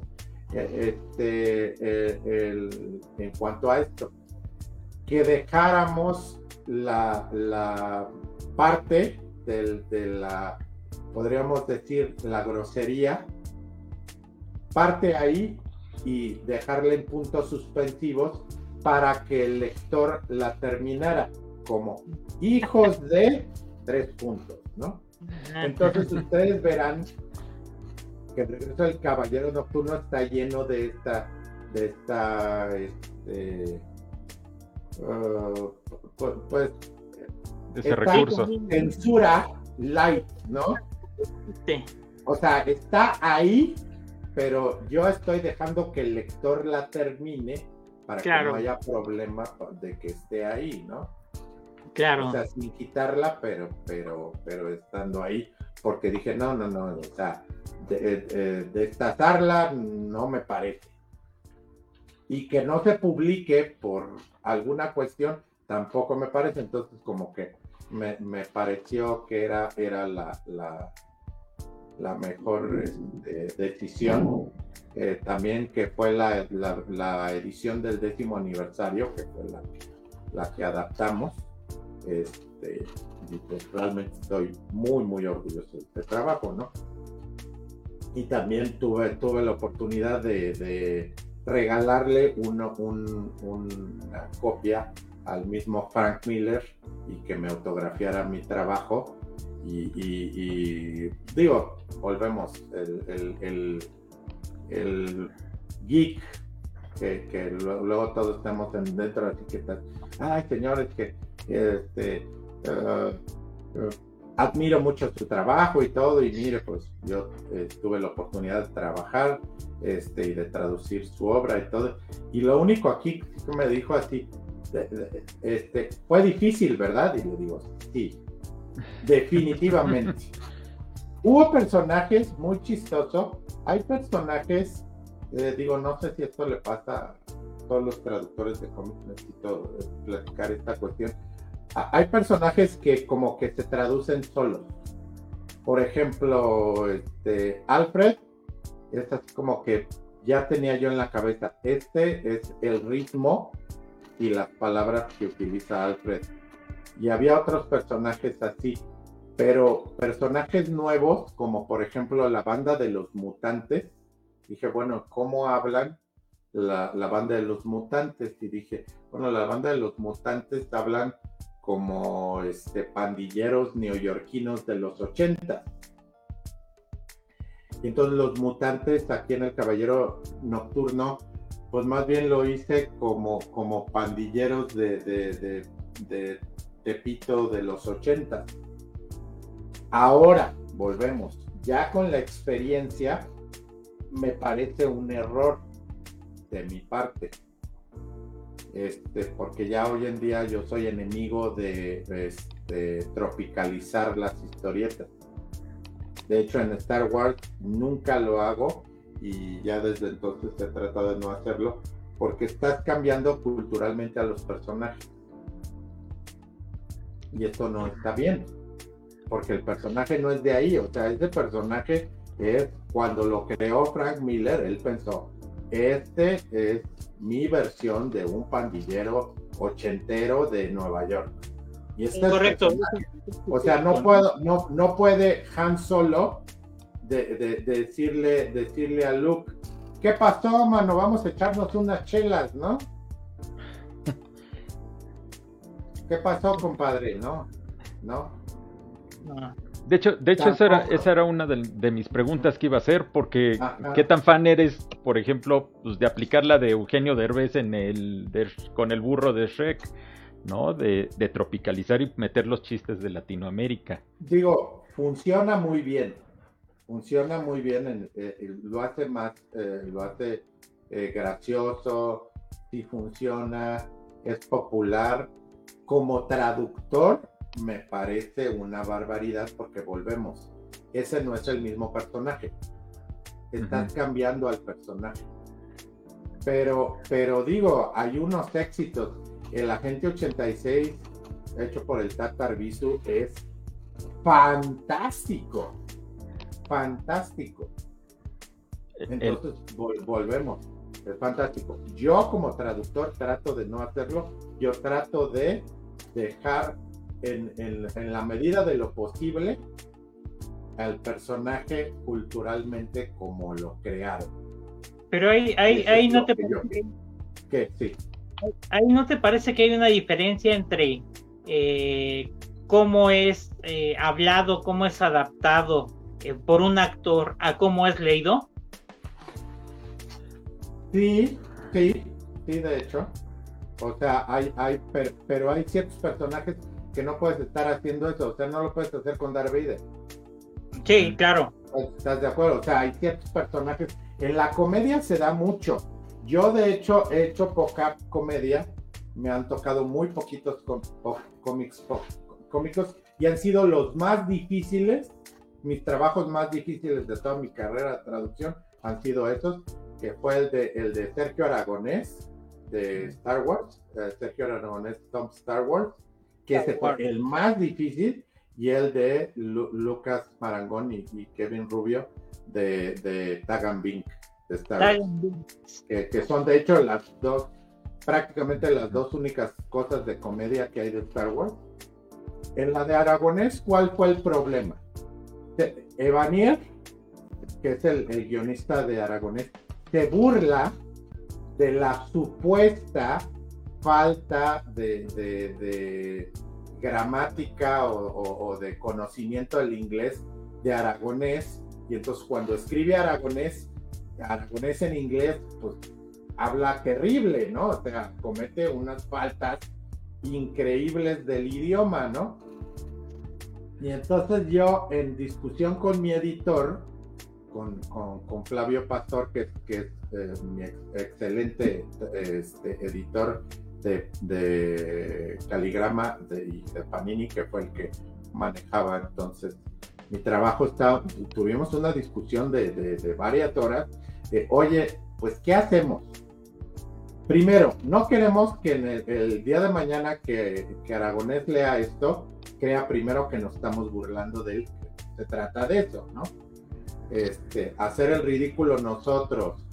este, eh, el, en cuanto a esto? Que dejáramos la, la parte del, de la, podríamos decir, la grosería, parte ahí y dejarla en puntos suspensivos para que el lector la terminara como hijos de tres puntos, ¿no? Entonces ustedes verán que el regreso del Caballero Nocturno está lleno de esta, de esta, este, uh, pues, pues ese recurso. Censura light, ¿no? Sí. O sea, está ahí, pero yo estoy dejando que el lector la termine para claro. que no haya problema de que esté ahí, ¿no? Claro. O sea, sin quitarla, pero, pero, pero estando ahí, porque dije, no, no, no, o sea, de, de, destazarla no me parece. Y que no se publique por alguna cuestión tampoco me parece, entonces como que me, me pareció que era, era la, la, la mejor este, decisión. Eh, también que fue la, la, la edición del décimo aniversario, que fue la, la que adaptamos. Este, y pues realmente estoy muy muy orgulloso de este trabajo, ¿no? Y también tuve, tuve la oportunidad de, de regalarle uno, un, una copia al mismo Frank Miller y que me autografiara mi trabajo y, y, y digo, volvemos, el, el, el, el geek que, que luego todos estamos en, dentro de la etiqueta, ay señores que Este, uh, uh, admiro mucho su trabajo y todo, y mire, pues yo eh, tuve la oportunidad de trabajar este, y de traducir su obra y todo, y lo único aquí que me dijo así, de, de, este, fue difícil, ¿verdad? Y le digo, sí, definitivamente. Hubo personajes muy chistosos, hay personajes, eh, digo, no sé si esto le pasa a todos los traductores de cómics, necesito platicar esta cuestión. Hay personajes que como que se traducen solos. Por ejemplo, este, Alfred, es así como que ya tenía yo en la cabeza, este es el ritmo y las palabras que utiliza Alfred. Y había otros personajes así, pero personajes nuevos, como por ejemplo la banda de los mutantes, dije, bueno, ¿cómo hablan la, la banda de los mutantes? Y dije, bueno, la banda de los mutantes hablan como este, pandilleros neoyorquinos de los ochenta. Y entonces los mutantes aquí en El Caballero Nocturno, pues más bien lo hice como, como pandilleros de, de, de, de Tepito de los ochenta. Ahora, volvemos, ya con la experiencia, me parece un error de mi parte. Este, porque ya hoy en día yo soy enemigo de, de, de tropicalizar las historietas. De hecho, en Star Wars nunca lo hago y ya desde entonces se trata de no hacerlo porque estás cambiando culturalmente a los personajes. Y esto no está bien, porque el personaje no es de ahí, o sea, ese personaje es cuando lo creó Frank Miller, él pensó, este es mi versión de un pandillero ochentero de Nueva York. Y este correcto. Es o sea, no puedo, no, no puede Han Solo de, de, de decirle, decirle a Luke, ¿qué pasó, mano? Vamos a echarnos unas chelas, ¿no? ¿Qué pasó, compadre? ¿No? ¿No? No. De hecho, de hecho esa, era, esa era una de, de mis preguntas que iba a hacer, porque Ajá. ¿qué tan fan eres, por ejemplo, pues, de aplicar la de Eugenio Derbez en el de, con el burro de Shrek, ¿no? De, de tropicalizar y meter los chistes de Latinoamérica. Digo, funciona muy bien. Funciona muy bien. En, eh, lo hace más, eh, lo hace eh, gracioso, sí funciona, es popular. Como traductor, me parece una barbaridad porque volvemos. Ese no es el mismo personaje. Estás uh-huh. cambiando al personaje. Pero, pero digo, hay unos éxitos. El Agente ochenta y seis, hecho por el Tata Arbizu, es fantástico. Fantástico. Entonces, el... vol- volvemos. Es fantástico. Yo como traductor trato de no hacerlo. Yo trato de dejar en, en, en la medida de lo posible al personaje culturalmente como lo crearon. Pero ahí, ahí, ahí no te parece que, que sí. Ahí no te parece que hay una diferencia entre eh, cómo es eh, hablado, cómo es adaptado eh, por un actor a cómo es leído. Sí, sí, sí, de hecho. O sea, hay, hay, pero, pero hay ciertos personajes que no puedes estar haciendo eso. O sea, no lo puedes hacer con Darth Vader. Sí, claro. ¿Estás de acuerdo? O sea, hay ciertos personajes. En la comedia se da mucho. Yo, de hecho, he hecho poca comedia. Me han tocado muy poquitos com- po- cómics po- cómicos y han sido los más difíciles. Mis trabajos más difíciles de toda mi carrera de traducción han sido esos, que fue el de, el de Sergio Aragonés, de Star Wars, uh, Sergio Aragonés Tom Star Wars, que ese fue el más difícil, y el de Lu- Lucas Marangón y, y Kevin Rubio de, de Tag and Bink de Star Wars, que, que son de hecho las dos, prácticamente las dos únicas cosas de comedia que hay de Star Wars. En la de Aragonés, ¿cuál fue el problema? Evanier, que es el, el guionista de Aragonés, se burla de la supuesta falta de, de, de gramática o, o, o de conocimiento del inglés de Aragonés, y entonces cuando escribe Aragonés, Aragonés en inglés, pues habla terrible, ¿no? O sea, comete unas faltas increíbles del idioma, ¿no? Y entonces yo, en discusión con mi editor, con, con, con Flavio Pastor, que, que es eh, mi ex, excelente este, editor de, de Caligrama de, y de Panini, que fue el que manejaba entonces mi trabajo, estaba, tuvimos una discusión de, de, de varias horas, de, oye, pues, ¿qué hacemos? Primero, no queremos que en el, el día de mañana que, que Aragonés lea esto, crea primero que nos estamos burlando de él. Se trata de eso, ¿no? Este, hacer el ridículo nosotros,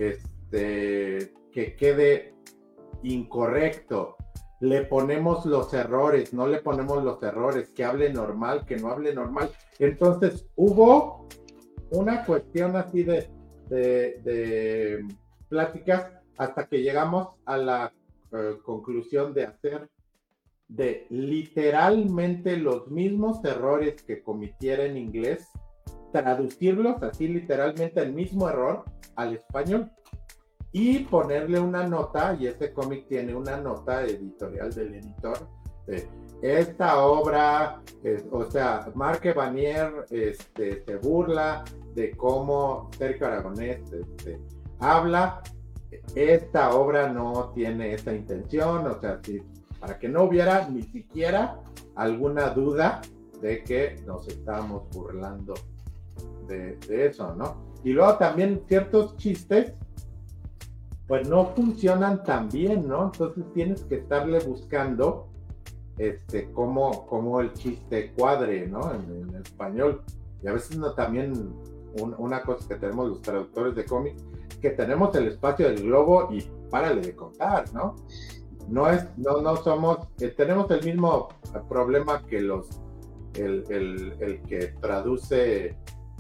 este, que quede incorrecto, le ponemos los errores, no le ponemos los errores, que hable normal, que no hable normal. Entonces hubo una cuestión así de, de, de pláticas hasta que llegamos a la uh, conclusión de hacer de literalmente los mismos errores que cometiera en inglés, traducirlos así literalmente el mismo error al español y ponerle una nota, y este cómic tiene una nota editorial del editor de esta obra, es, o sea, Marc Evanier este, se burla de cómo Sergio Aragonés este, habla, esta obra no tiene esa intención, o sea, si, para que no hubiera ni siquiera alguna duda de que nos estamos burlando de, de eso, ¿no? Y luego también ciertos chistes pues no funcionan tan bien, ¿no? Entonces tienes que estarle buscando este, cómo, cómo el chiste cuadre, ¿no? En, en español. Y a veces no, también un, una cosa que tenemos los traductores de cómics, que tenemos el espacio del globo y párale de contar, ¿no? No es, no, no somos, eh, tenemos el mismo problema que los, el, el, el que traduce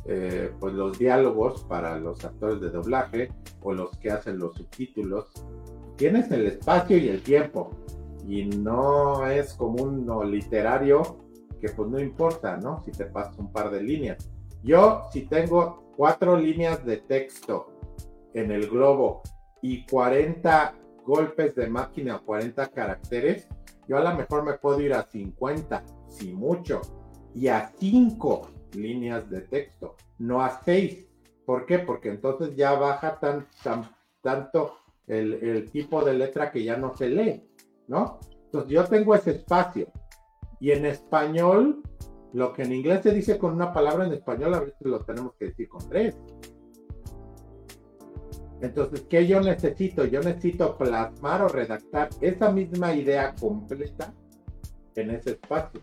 eh, pues los diálogos para los actores de doblaje o los que hacen los subtítulos. Tienes el espacio y el tiempo, y no es como uno literario que pues no importa, ¿no? Si te pasas un par de líneas. Yo, si tengo cuatro líneas de texto en el globo y cuarenta golpes de máquina o cuarenta caracteres, yo a lo mejor me puedo ir a cincuenta, si mucho, y a cinco líneas de texto, no a seis. ¿Por qué? Porque entonces ya baja tan, tan, tanto el, el tipo de letra que ya no se lee, ¿no? Entonces yo tengo ese espacio. Y en español, lo que en inglés se dice con una palabra, en español a veces lo tenemos que decir con tres. Entonces, ¿qué yo necesito? Yo necesito plasmar o redactar esa misma idea completa en ese espacio.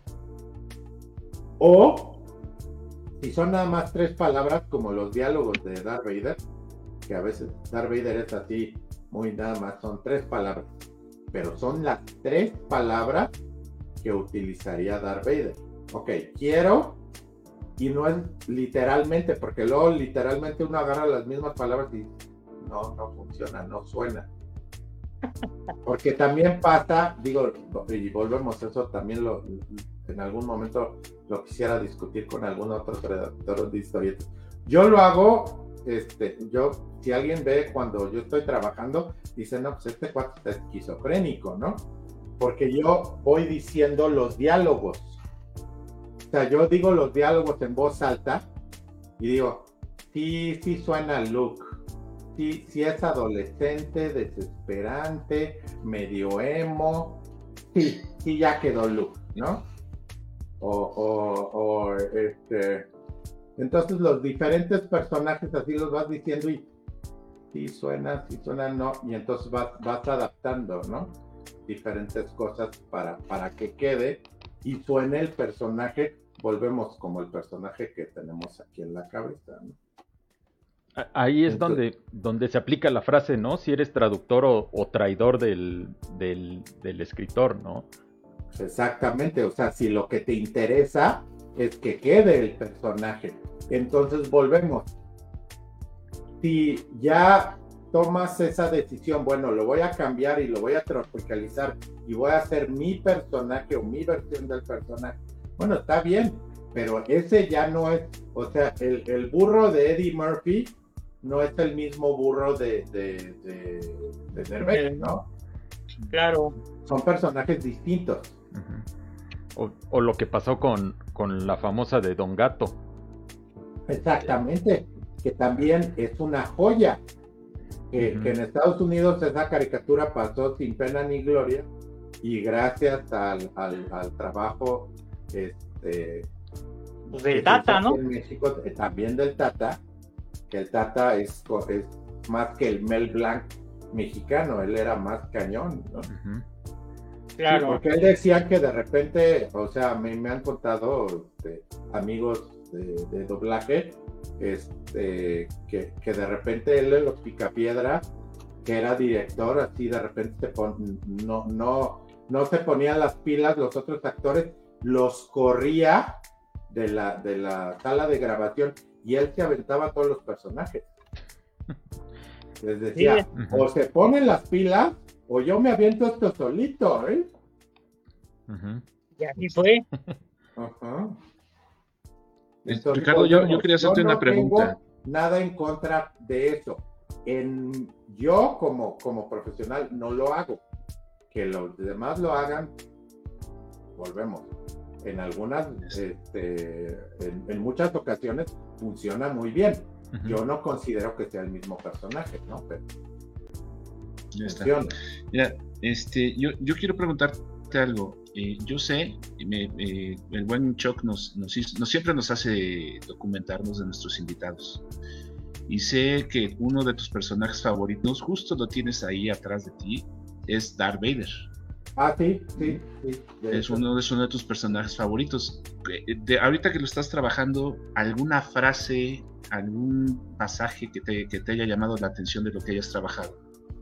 O, si son nada más tres palabras, como los diálogos de Darth Vader, que a veces Darth Vader es así, muy nada más, son tres palabras. Pero son las tres palabras que utilizaría Darth Vader. Ok, quiero, y no es literalmente, porque luego literalmente uno agarra las mismas palabras y no, no funciona, no suena. Porque también pasa, digo, y volvemos, eso también lo, en algún momento lo quisiera discutir con algún otro redactor de historietas. Yo lo hago, este, yo, si alguien ve cuando yo estoy trabajando, dice, no, pues este cuate está esquizofrénico, ¿no? Porque yo voy diciendo los diálogos. O sea, yo digo los diálogos en voz alta y digo, sí, sí suena Luke. Sí, sí es adolescente, desesperante, medio emo. Sí, sí ya quedó Luke, ¿no? O, o, o este... Entonces los diferentes personajes así los vas diciendo y sí suena, sí suena, no. Y entonces vas, vas adaptando, ¿no? Diferentes cosas para, para que quede y suene el personaje, volvemos como el personaje que tenemos aquí en la cabeza, ¿no? Ahí es Entonces, donde, donde se aplica la frase, ¿no? Si eres traductor o, o traidor del, del, del escritor, ¿no? exactamente, o sea, si lo que te interesa es que quede el personaje, entonces volvemos. Si ya tomas esa decisión, bueno, lo voy a cambiar y lo voy a tropicalizar y voy a hacer mi personaje o mi versión del personaje, bueno, está bien, pero ese ya no es, o sea, el, el burro de Eddie Murphy no es el mismo burro de, de, de, de Derbez, ¿no? Claro. Son personajes distintos. Uh-huh. O, o lo que pasó con, con la famosa de Don Gato. Exactamente, que también es una joya. Que, uh-huh. que en Estados Unidos esa caricatura pasó sin pena ni gloria y gracias al, al, al trabajo este, pues del Tata, ¿no? En México, también del Tata, que el Tata es, es más que el Mel Blanc mexicano, él era más cañón, ¿no? Uh-huh. Claro. Sí, porque él decía que de repente, o sea, me, me han contado este, amigos de, de doblaje, este, que, que de repente él en los Picapiedra, que era director, así de repente se pon, no, no, no se ponían las pilas los otros actores, los corría de la, de la sala de grabación y él se aventaba a todos los personajes. Les decía, sí. O se ponen las pilas o yo me aviento esto solito, ¿eh? Uh-huh. Y así fue. Ajá. Entonces, Ricardo, yo, yo quería hacerte yo no una pregunta. Tengo nada en contra de eso. En, yo como, como profesional no lo hago. Que los demás lo hagan, volvemos. En algunas, este, en, en muchas ocasiones funciona muy bien. Uh-huh. Yo no considero que sea el mismo personaje, ¿no? Pero ya está. Mira, este, yo, yo quiero preguntarte algo. Eh, yo sé, me, eh, el buen Chuck nos, nos, nos siempre nos hace documentarnos de nuestros invitados. Y sé que uno de tus personajes favoritos, justo lo tienes ahí atrás de ti, es Darth Vader. Ah, sí, sí, sí. Es uno, es uno de tus personajes favoritos. De, de, ahorita que lo estás trabajando, ¿alguna frase, algún pasaje que te, que te haya llamado la atención de lo que hayas trabajado?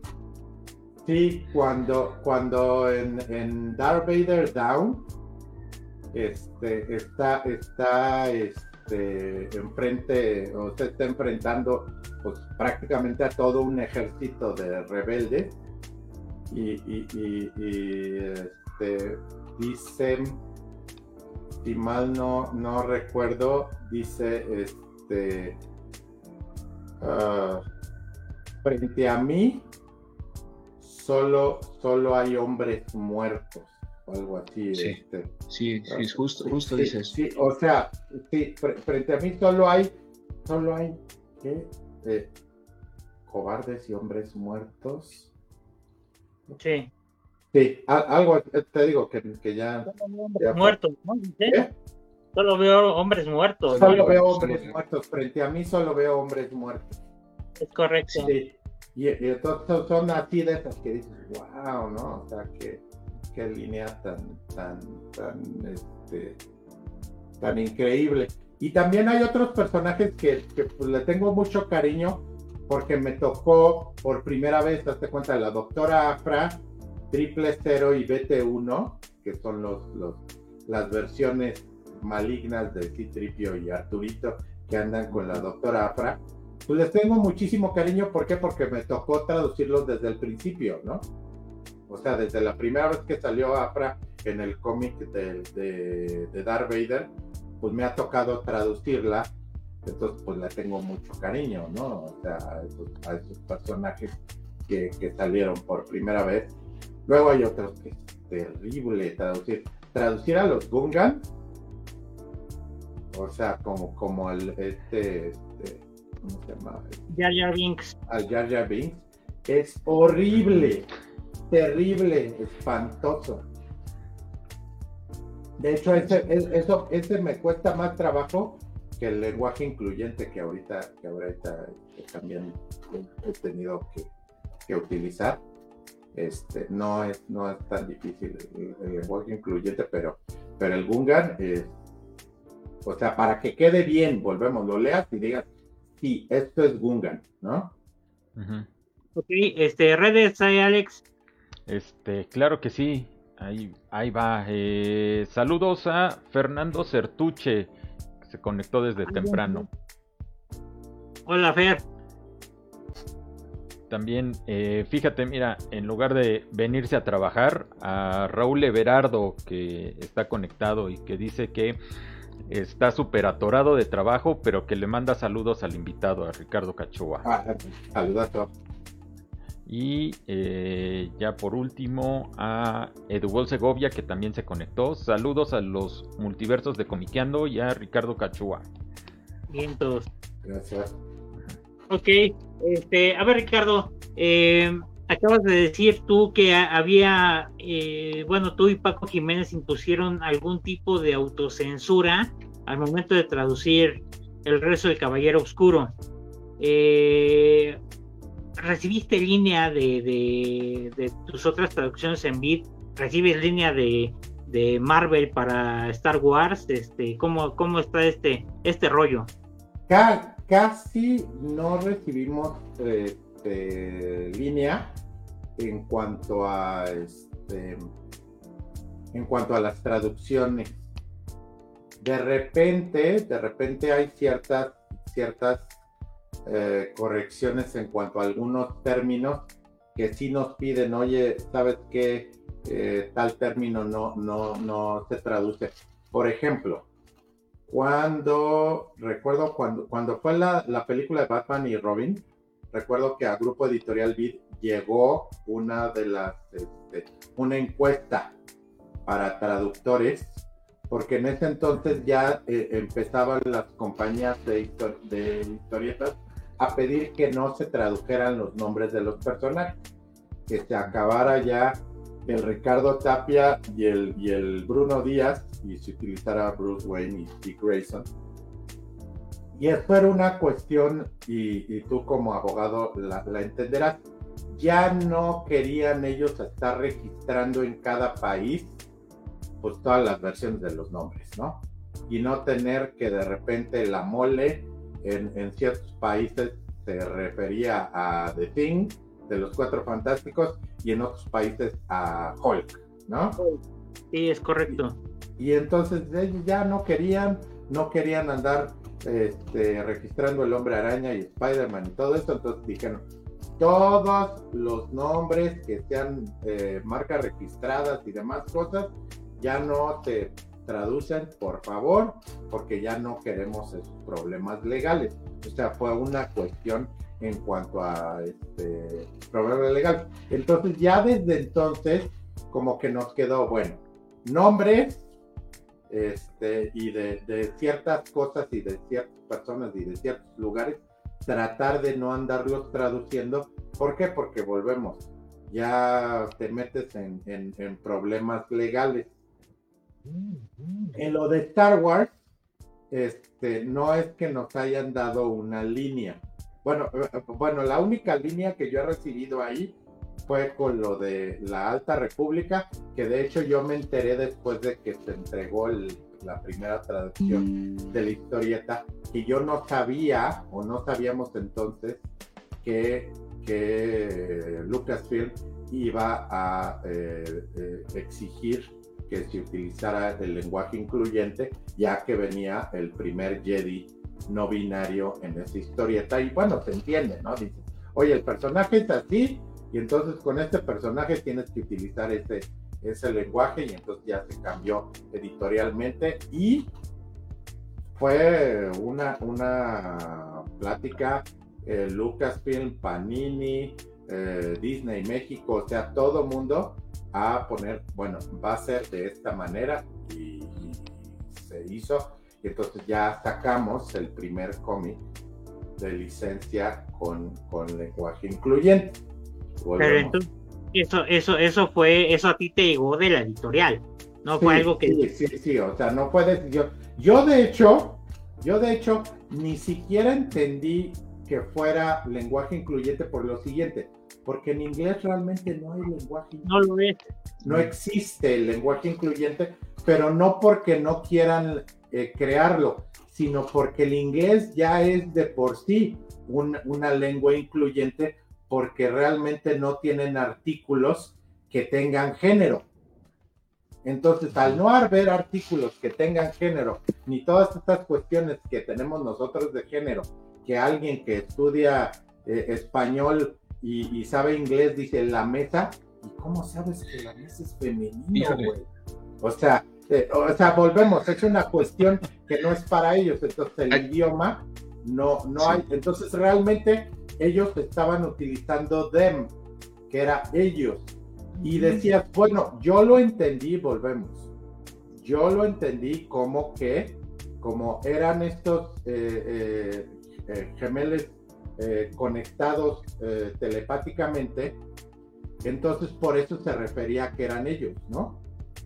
Sí, cuando, cuando en, en Darth Vader Down este, está, está este, este, enfrente o se está enfrentando pues prácticamente a todo un ejército de rebeldes y, y, y, y este, dicen, si mal no, no recuerdo, dice este uh, frente a mí solo, solo hay hombres muertos o algo así. Sí, este, sí, sí, justo, justo sí, dice eso. Sí, o sea, sí, frente a mí solo hay, solo hay, ¿qué? Eh, cobardes y hombres muertos. Sí. Sí, a, algo, te digo que, que ya... ya muertos, ¿no? ¿Sí? ¿Eh? Solo veo hombres muertos. Solo ¿no? veo hombres sí. muertos, frente a mí solo veo hombres muertos. Es correcto. Sí, y, y entonces son así de esas que dices, wow, ¿no? O sea, que qué línea tan, tan, tan, este, tan increíble. Y también hay otros personajes que, que pues, le tengo mucho cariño porque me tocó por primera vez, hazte cuenta, la doctora Afra, Triple Cero y B T uno, que son los, los, las versiones malignas de C-Tripio y Arturito que andan con la doctora Afra. Pues les tengo muchísimo cariño, ¿por qué? Porque me tocó traducirlos desde el principio, ¿no? O sea, desde la primera vez que salió Afra en el cómic de, de, de Darth Vader, pues me ha tocado traducirla, entonces pues le tengo mucho cariño, ¿no? O sea, a esos, a esos personajes que, que salieron por primera vez. Luego hay otros que es terrible traducir. Traducir a los Gungan, o sea, como, como el, este, este, ¿cómo se llama? Jar Jar Binks. Al Jar Jar Binks, es horrible. Terrible, espantoso. De hecho, ese, eso, ese me cuesta más trabajo que el lenguaje incluyente que ahorita, que ahorita que también he tenido que, que utilizar. Este, no es, no es tan difícil el, el lenguaje incluyente, pero, pero el Gungan, eh, o sea, para que quede bien, volvemos, lo leas y digas, sí, esto es Gungan, ¿no? Uh-huh. Ok, este, redes, hay Alex. Este, claro que sí, ahí, ahí va. Eh, saludos a Fernando Certuche, que se conectó desde Ay, temprano. Hola, Fer. También, eh, fíjate, mira, en lugar de venirse a trabajar, a Raúl Everardo, que está conectado y que dice que está súper atorado de trabajo, pero que le manda saludos al invitado, a Ricardo Cachua. Ah, saludos a todos. Y eh, ya por último a Edubol Segovia, que también se conectó. Saludos a los multiversos de Comiqueando y a Ricardo Cachua. Bien, todos. Gracias. Ok, este, a ver, Ricardo, eh, acabas de decir tú que había, eh, bueno, tú y Paco Jiménez impusieron algún tipo de autocensura al momento de traducir El Rezo del Caballero Oscuro. Eh... ¿Recibiste línea de, de, de tus otras traducciones en Vid? ¿Recibes línea de, de Marvel para Star Wars? Este, ¿cómo, cómo está este, este rollo? C- casi no recibimos este, línea en cuanto a este, en cuanto a las traducciones. De repente, de repente hay ciertas ciertas Eh, correcciones en cuanto a algunos términos que sí nos piden, oye, ¿sabes qué? Eh, tal término no, no, no se traduce. Por ejemplo, cuando, recuerdo cuando, cuando fue la, la película de Batman y Robin, recuerdo que a Grupo Editorial Vid llegó una de las, este, una encuesta para traductores, porque en ese entonces ya eh, empezaban las compañías de, histor- de historietas a pedir que no se tradujeran los nombres de los personajes, que se acabara ya el Ricardo Tapia y el, y el Bruno Díaz y se utilizara Bruce Wayne y Dick Grayson. Y esto era una cuestión, y, y tú como abogado la, la entenderás, ya no querían ellos estar registrando en cada país pues todas las versiones de los nombres, ¿no? Y no tener que de repente la mole en, en ciertos países se refería a The Thing, de los Cuatro Fantásticos, y en otros países a Hulk, ¿no? Sí, es correcto. Y, y entonces ellos ya no querían, no querían andar este, registrando el Hombre Araña y Spider-Man y todo eso, entonces dijeron, todos los nombres que sean eh, marcas registradas y demás cosas, ya no se traducen, por favor, porque ya no queremos esos problemas legales. O sea, fue una cuestión en cuanto a este problema legal. Entonces, ya desde entonces, como que nos quedó, bueno, nombres este, y de, de ciertas cosas y de ciertas personas y de ciertos lugares, tratar de no andarlos traduciendo. ¿Por qué? Porque volvemos, ya te metes en, en, en problemas legales. En lo de Star Wars, este, no es que nos hayan dado una línea. Bueno, bueno, la única línea que yo he recibido ahí fue con lo de la Alta República, que de hecho yo me enteré después de que se entregó el, la primera traducción de la historieta, que yo no sabía, o no sabíamos entonces, que, que Lucasfilm iba a eh, eh, exigir que se utilizara el lenguaje incluyente, ya que venía el primer Jedi no binario en esa historieta, y bueno, se entiende, ¿no? Dice, oye, el personaje es así, y entonces con este personaje tienes que utilizar ese, ese lenguaje, y entonces ya se cambió editorialmente, y fue una, una plática, eh, Lucasfilm, Panini, eh, Disney México, o sea, todo mundo a poner, bueno, va a ser de esta manera, y, y se hizo, y entonces ya sacamos el primer cómic de licencia con, con lenguaje incluyente. Volvemos. Pero entonces, eso, eso, eso fue, eso a ti te llegó de la editorial, no sí, fue algo que... Sí, sí, sí, o sea, no puedes, yo, yo de hecho, yo de hecho, ni siquiera entendí que fuera lenguaje incluyente por lo siguiente, porque en inglés realmente no hay lenguaje incluyente. No lo es. No existe el lenguaje incluyente, pero no porque no quieran eh, crearlo, sino porque el inglés ya es de por sí un, una lengua incluyente, porque realmente no tienen artículos que tengan género. Entonces, al no haber artículos que tengan género, ni todas estas cuestiones que tenemos nosotros de género, que alguien que estudia eh, español y, y sabe inglés dice la mesa, ¿y cómo sabes que la mesa es femenino, güey? O sea, eh, o sea, volvemos, es una cuestión que no es para ellos, entonces el Ay. idioma no, no sí. hay, entonces realmente ellos estaban utilizando them, que era ellos, y decías, bueno, yo lo entendí, volvemos, yo lo entendí como que, como eran estos eh, eh, eh, gemelos eh, conectados eh, telepáticamente, entonces por eso se refería a que eran ellos, ¿no?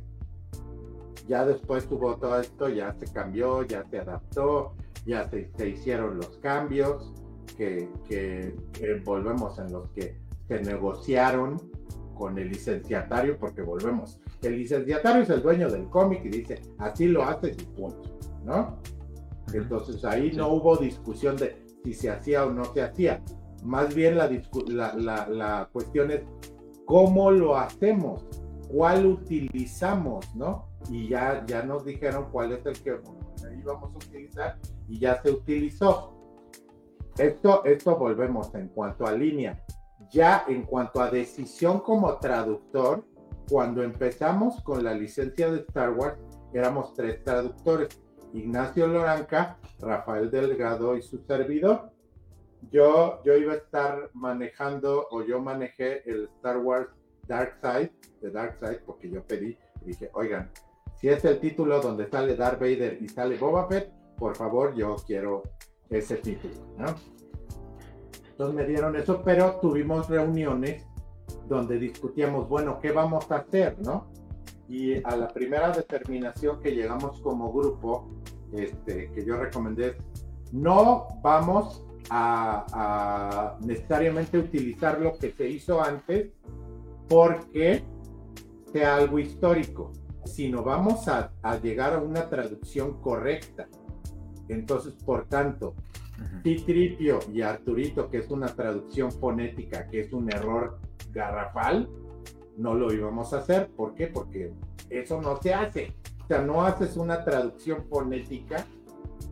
Ya después tuvo todo esto, ya se cambió, ya se adaptó, ya se, se hicieron los cambios, que, que, que volvemos en los que se negociaron con el licenciatario, porque volvemos, el licenciatario es el dueño del cómic y dice, así lo haces y punto, ¿no? Entonces ahí sí. no hubo discusión de si se hacía o no se hacía, más bien la, discu- la, la, la cuestión es cómo lo hacemos, cuál utilizamos, ¿no? Y ya, ya nos dijeron cuál es el que íbamos a utilizar y ya se utilizó. Esto, esto volvemos en cuanto a línea. Ya en cuanto a decisión como traductor, cuando empezamos con la licencia de Star Wars, éramos tres traductores, Ignacio Loranca, Rafael Delgado y su servidor. Yo, yo iba a estar manejando, o yo manejé el Star Wars Dark Side, de Dark Side, porque yo pedí, y dije, oigan, si es el título donde sale Darth Vader y sale Boba Fett, por favor, yo quiero ese título, ¿no? Entonces me dieron eso, pero tuvimos reuniones donde discutíamos, bueno, ¿qué vamos a hacer, no? Y a la primera determinación que llegamos como grupo, este, que yo recomendé, no vamos a, a necesariamente utilizar lo que se hizo antes porque sea algo histórico, sino vamos a, a llegar a una traducción correcta. Entonces, por tanto, Citripio y Arturito, que es una traducción fonética, que es un error garrafal, no lo íbamos a hacer. ¿Por qué? Porque eso no se hace. O sea, no haces una traducción fonética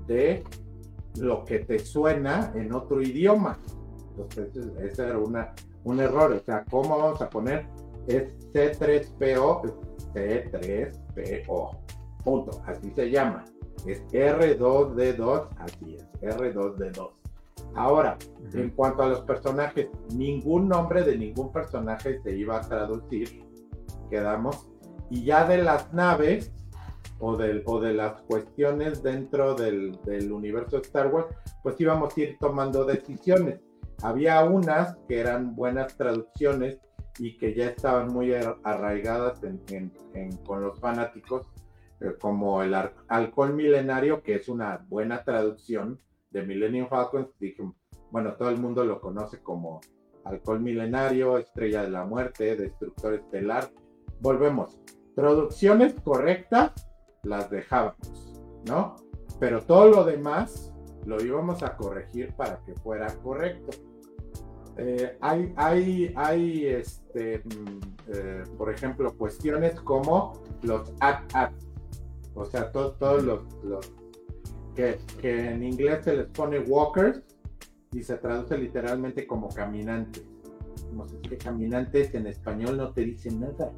de lo que te suena en otro idioma. Entonces, ese era una, un error. O sea, ¿cómo vamos a poner? Es C tres P O, C tres P O, punto, así se llama. Es R dos D dos, así es, R dos D dos. Ahora, uh-huh. en cuanto a los personajes, ningún nombre de ningún personaje se iba a traducir, quedamos, y ya de las naves, o de, o de las cuestiones dentro del, del universo de Star Wars, pues íbamos a ir tomando decisiones. Había unas que eran buenas traducciones y que ya estaban muy arraigadas en, en, en, con los fanáticos, eh, como el Halcón Milenario, que es una buena traducción de Millennium Falcon. Dije, bueno, todo el mundo lo conoce como Halcón Milenario, Estrella de la Muerte, Destructor Estelar. Volvemos, traducciones correctas las dejábamos, ¿no? Pero todo lo demás lo íbamos a corregir para que fuera correcto. Eh, hay, hay, hay este, eh, por ejemplo, cuestiones como los at-at, o sea, todos to, los, los que, que en inglés se les pone walkers y se traduce literalmente como caminantes. Como si es que caminantes en español no te dicen nada.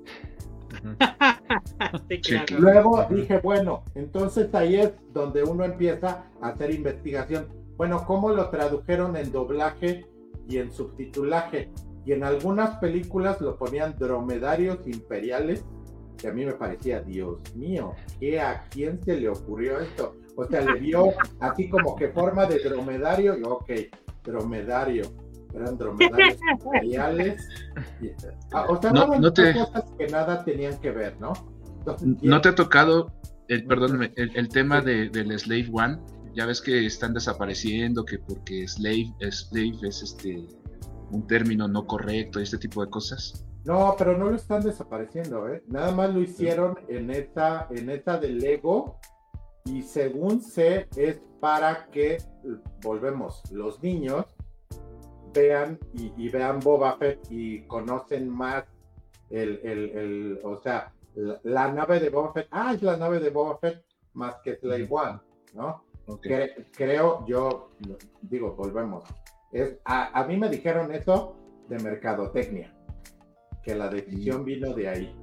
Sí, claro. Luego dije, bueno, entonces ahí es donde uno empieza a hacer investigación. Bueno, ¿cómo lo tradujeron en doblaje y en subtitulaje? Y en algunas películas lo ponían dromedarios imperiales, que a mí me parecía, Dios mío, ¿qué, ¿a quién se le ocurrió esto? O sea, le vio así como que forma de dromedario, y ok, dromedario, eran dromedarios imperiales. Y, ah, o sea, no, no te... cosas que nada tenían que ver, ¿no? Entonces, ¿no te ha tocado, el, perdóname, el, el tema de, del Slave One? Ya ves que están desapareciendo, que porque slave, slave es este un término no correcto y este tipo de cosas. No, pero no lo están desapareciendo, ¿eh? Nada más lo hicieron en esta, en esta de Lego, y según sé es para que, volvemos, los niños vean y, y vean Boba Fett y conocen más el, el, el o sea, la, la nave de Boba Fett. Ah, es la nave de Boba Fett más que Slave One, ¿no? Okay. Cre- creo yo, digo, volvemos. Es, a, a mí me dijeron eso de mercadotecnia, que la decisión vino de ahí.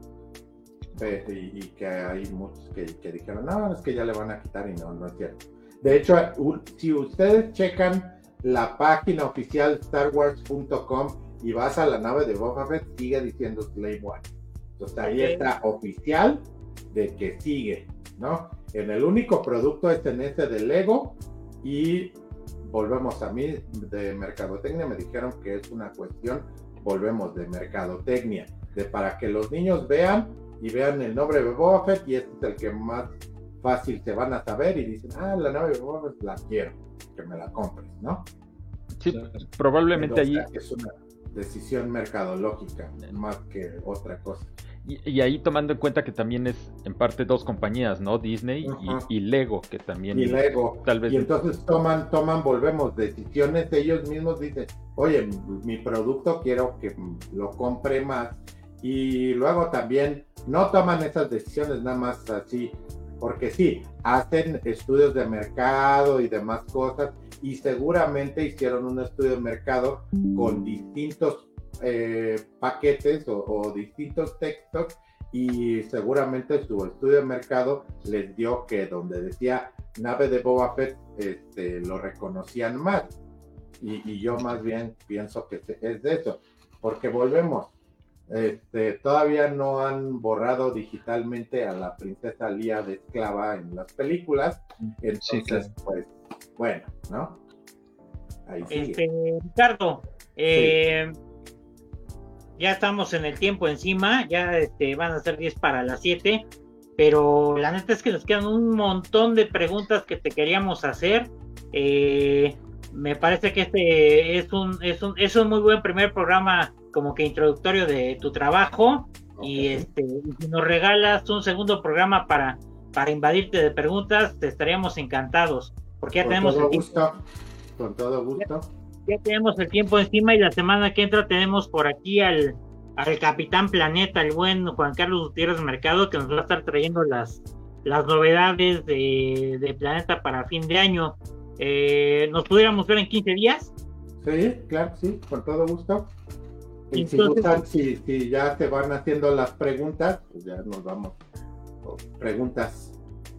Y, y que hay muchos que, que dijeron, no, es que ya le van a quitar, y no, no es cierto. De hecho, si ustedes checan la página oficial star wars punto com y vas a la nave de Boba Fett, sigue diciendo Slave One. Entonces ahí okay. está oficial de que sigue, ¿no? En el único producto es en ese de Lego, y volvemos, a mí de mercadotecnia me dijeron que es una cuestión, volvemos, de mercadotecnia, de para que los niños vean y vean el nombre de Boba Fett, y este es el que más fácil se van a saber y dicen, ah, la nave de Boba Fett la quiero, que me la compres, ¿no? Sí, probablemente allí es una decisión mercadológica más que otra cosa. Y, y ahí tomando en cuenta que también es en parte dos compañías, ¿no? Disney uh-huh. y, y Lego, que también y Lego tal vez y entonces toman toman volvemos decisiones, ellos mismos dicen, oye, mi producto quiero que lo compre más, y luego también no toman esas decisiones nada más así, porque sí, hacen estudios de mercado y demás cosas, y seguramente hicieron un estudio de mercado con distintos Eh, paquetes o, o distintos textos, y seguramente su estudio de mercado les dio que donde decía nave de Boba Fett este, lo reconocían más, y, y yo más bien pienso que es de eso, porque volvemos, este, todavía no han borrado digitalmente a la princesa Leia de esclava en las películas, entonces sí, claro. Pues bueno, ¿no? Ahí sigue. Este, Ricardo, eh, sí. Ya estamos en el tiempo encima, ya este, van a ser diez para las siete, pero la neta es que nos quedan un montón de preguntas que te queríamos hacer. Eh, me parece que este es un, es un es un muy buen primer programa como que introductorio de tu trabajo, okay. y este si nos regalas un segundo programa para, para invadirte de preguntas, te estaríamos encantados, porque ya con tenemos todo el gusto, con todo gusto. Ya, Ya tenemos el tiempo encima, y la semana que entra tenemos por aquí al, al Capitán Planeta, el buen Juan Carlos Gutiérrez Mercado, que nos va a estar trayendo las, las novedades de, de Planeta para fin de año. Eh, ¿Nos pudiéramos ver en quince días? Sí, claro, sí, con todo gusto. Y Entonces, si gustan, si, si ya se van haciendo las preguntas, pues ya nos vamos con preguntas.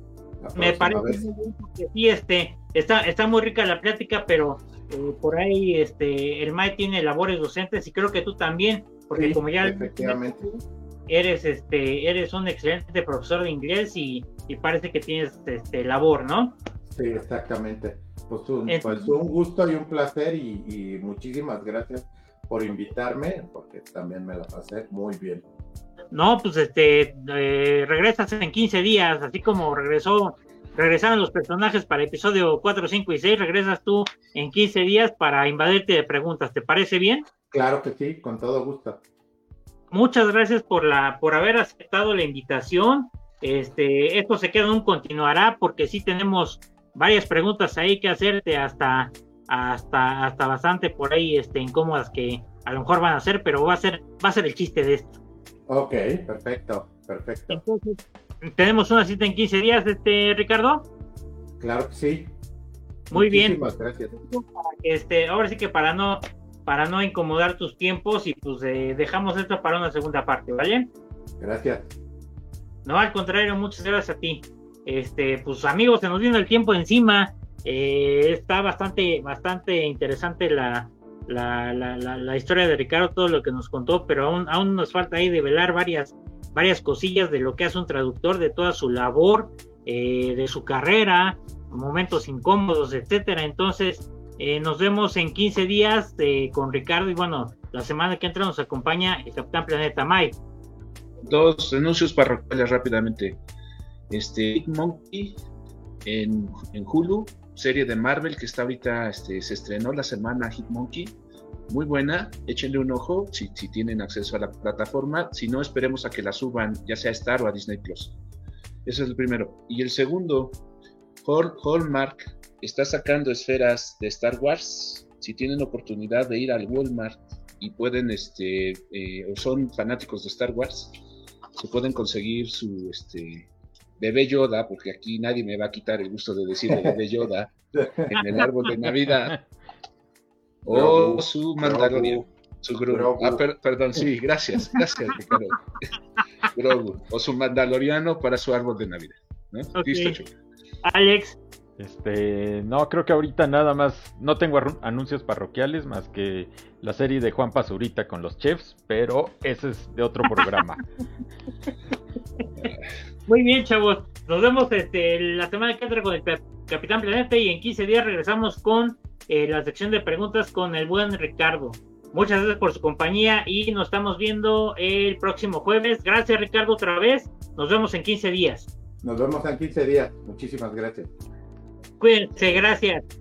Me parece que sí, este, está, está muy rica la plática, pero eh, por ahí este, el Mae tiene labores docentes y creo que tú también, porque sí, como ya efectivamente. eres este, eres un excelente profesor de inglés y, y parece que tienes este, labor, ¿no? Sí, exactamente. Pues un, pues un gusto y un placer y, y muchísimas gracias por invitarme, porque también me la pasé muy bien. No, pues este, eh, regresas en quince días, así como regresó, regresaron los personajes para el episodio cuatro, cinco y seis, regresas tú en quince días para invadirte de preguntas, ¿te parece bien? Claro que sí, con todo gusto. Muchas gracias por la, por haber aceptado la invitación. Este, esto se queda en un continuará, porque sí tenemos varias preguntas ahí que hacerte, hasta, hasta, hasta bastante por ahí, este, incómodas que a lo mejor van a ser, pero va a ser, va a ser el chiste de esto. Ok, perfecto, perfecto. Entonces, ¿tenemos una cita en quince días, este, Ricardo? Claro que sí. Muy bien. Muchísimas gracias. Este, ahora sí que para no, para no incomodar tus tiempos, y pues eh, dejamos esto para una segunda parte, ¿vale? Gracias. No, al contrario, muchas gracias a ti. Este, pues amigos, se nos viene el tiempo encima. Eh, está bastante, bastante interesante la, la, la, la, la historia de Ricardo, todo lo que nos contó, pero aún, aún nos falta ahí develar varias, varias cosillas de lo que hace un traductor, de toda su labor, eh, de su carrera, momentos incómodos, etcétera. Entonces, eh, nos vemos en quince días eh, con Ricardo, y bueno, la semana que entra nos acompaña el Capitán Planeta Mike. Dos anuncios parroquiales rápidamente. Este, Hitmonkey en, en Hulu, serie de Marvel que está ahorita, este, se estrenó la semana Hitmonkey, muy buena, échenle un ojo si, si tienen acceso a la plataforma, si no esperemos a que la suban ya sea a Star o a Disney Plus. Ese es el primero. Y el segundo, Hall, Hallmark está sacando esferas de Star Wars. Si tienen oportunidad de ir al Walmart y pueden, este, eh, o son fanáticos de Star Wars, se pueden conseguir su, este, Bebé Yoda, porque aquí nadie me va a quitar el gusto de decir Bebé Yoda en el árbol de Navidad, o Grogu, su Mandalorian, su Grogu. Ah, per, perdón, sí, gracias, gracias Ricardo. Grogu, o su Mandaloriano para su árbol de Navidad, ¿no? Okay. Listo, chico. Alex. Este, no, creo que ahorita nada más, no tengo anuncios parroquiales más que la serie de Juan Pazurita con los chefs, pero ese es de otro programa. Muy bien, chavos, nos vemos este, la semana que entra con el Capitán Planeta, y en quince días regresamos con eh, la sección de preguntas con el buen Ricardo. Muchas gracias por su compañía y nos estamos viendo el próximo jueves. Gracias, Ricardo, otra vez. Nos vemos en quince días. Nos vemos en quince días. Muchísimas gracias. Cuídense, gracias.